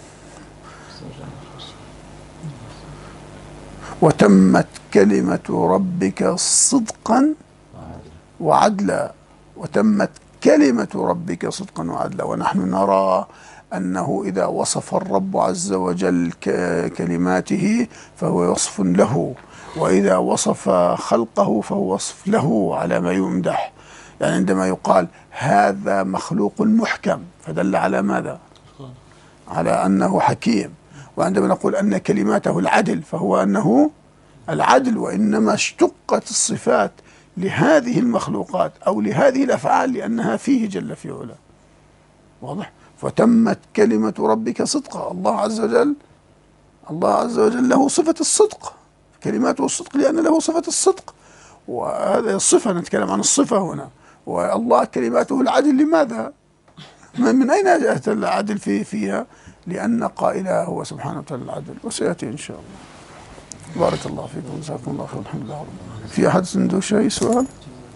وتمت كلمة ربك صدقا وعدلا، وتمت كلمة ربك صدقا وعدلا. ونحن نرى أنه إذا وصف الرب عز وجل كلماته فهو وصف له، وإذا وصف خلقه فهو وصف له على ما يمدح. يعني عندما يقال هذا مخلوق محكم فدل على ماذا؟ على أنه حكيم. وعندما نقول أن كلماته العدل فهو أنه العدل، وإنما اشتقت الصفات لهذه المخلوقات أو لهذه الأفعال لأنها فيه جل في علاه. واضح؟ فتمت كلمة ربك صدقا. الله عز وجل الله عز وجل له صفة الصدق، كلماته الصدق لأن له صفة الصدق، وهذه الصفة نتكلم عن الصفة هنا. والله كلماته العدل، لماذا؟ من أين جاءت العدل في فيها؟ لأن قائلها هو سبحانه وتعالى العدل، وسيأتي إن شاء الله. بارك الله فيكم، جزاكم الله خير، الحمد لله. في أحد عنده شيء سؤال؟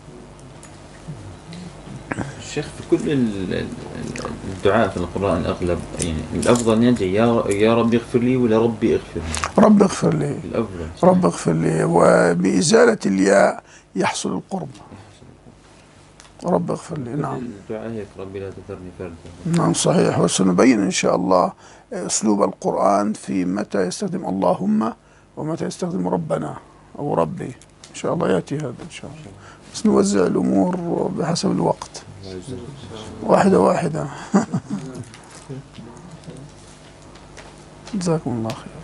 الشيخ في كل الدعاء في القرآن الأغلب يعني الأفضل يجي يا يا ربي اغفر لي ولا ربي اغفر لي؟ رب اغفر لي، الأفضل رب اغفر لي، وبإزالة الياء يحصل القرب. رب اغفر لي. نعم. الدعاء هيك ربي لا تذرني فردا. نعم صحيح، وسنبين إن شاء الله أسلوب القرآن في متى يستخدم اللهم ومتى يستخدم ربنا أو ربي. إن شاء الله يأتي هذا إن شاء الله، بس نوزع الأمور بحسب الوقت، واحدة واحدة. جزاكم الله خير.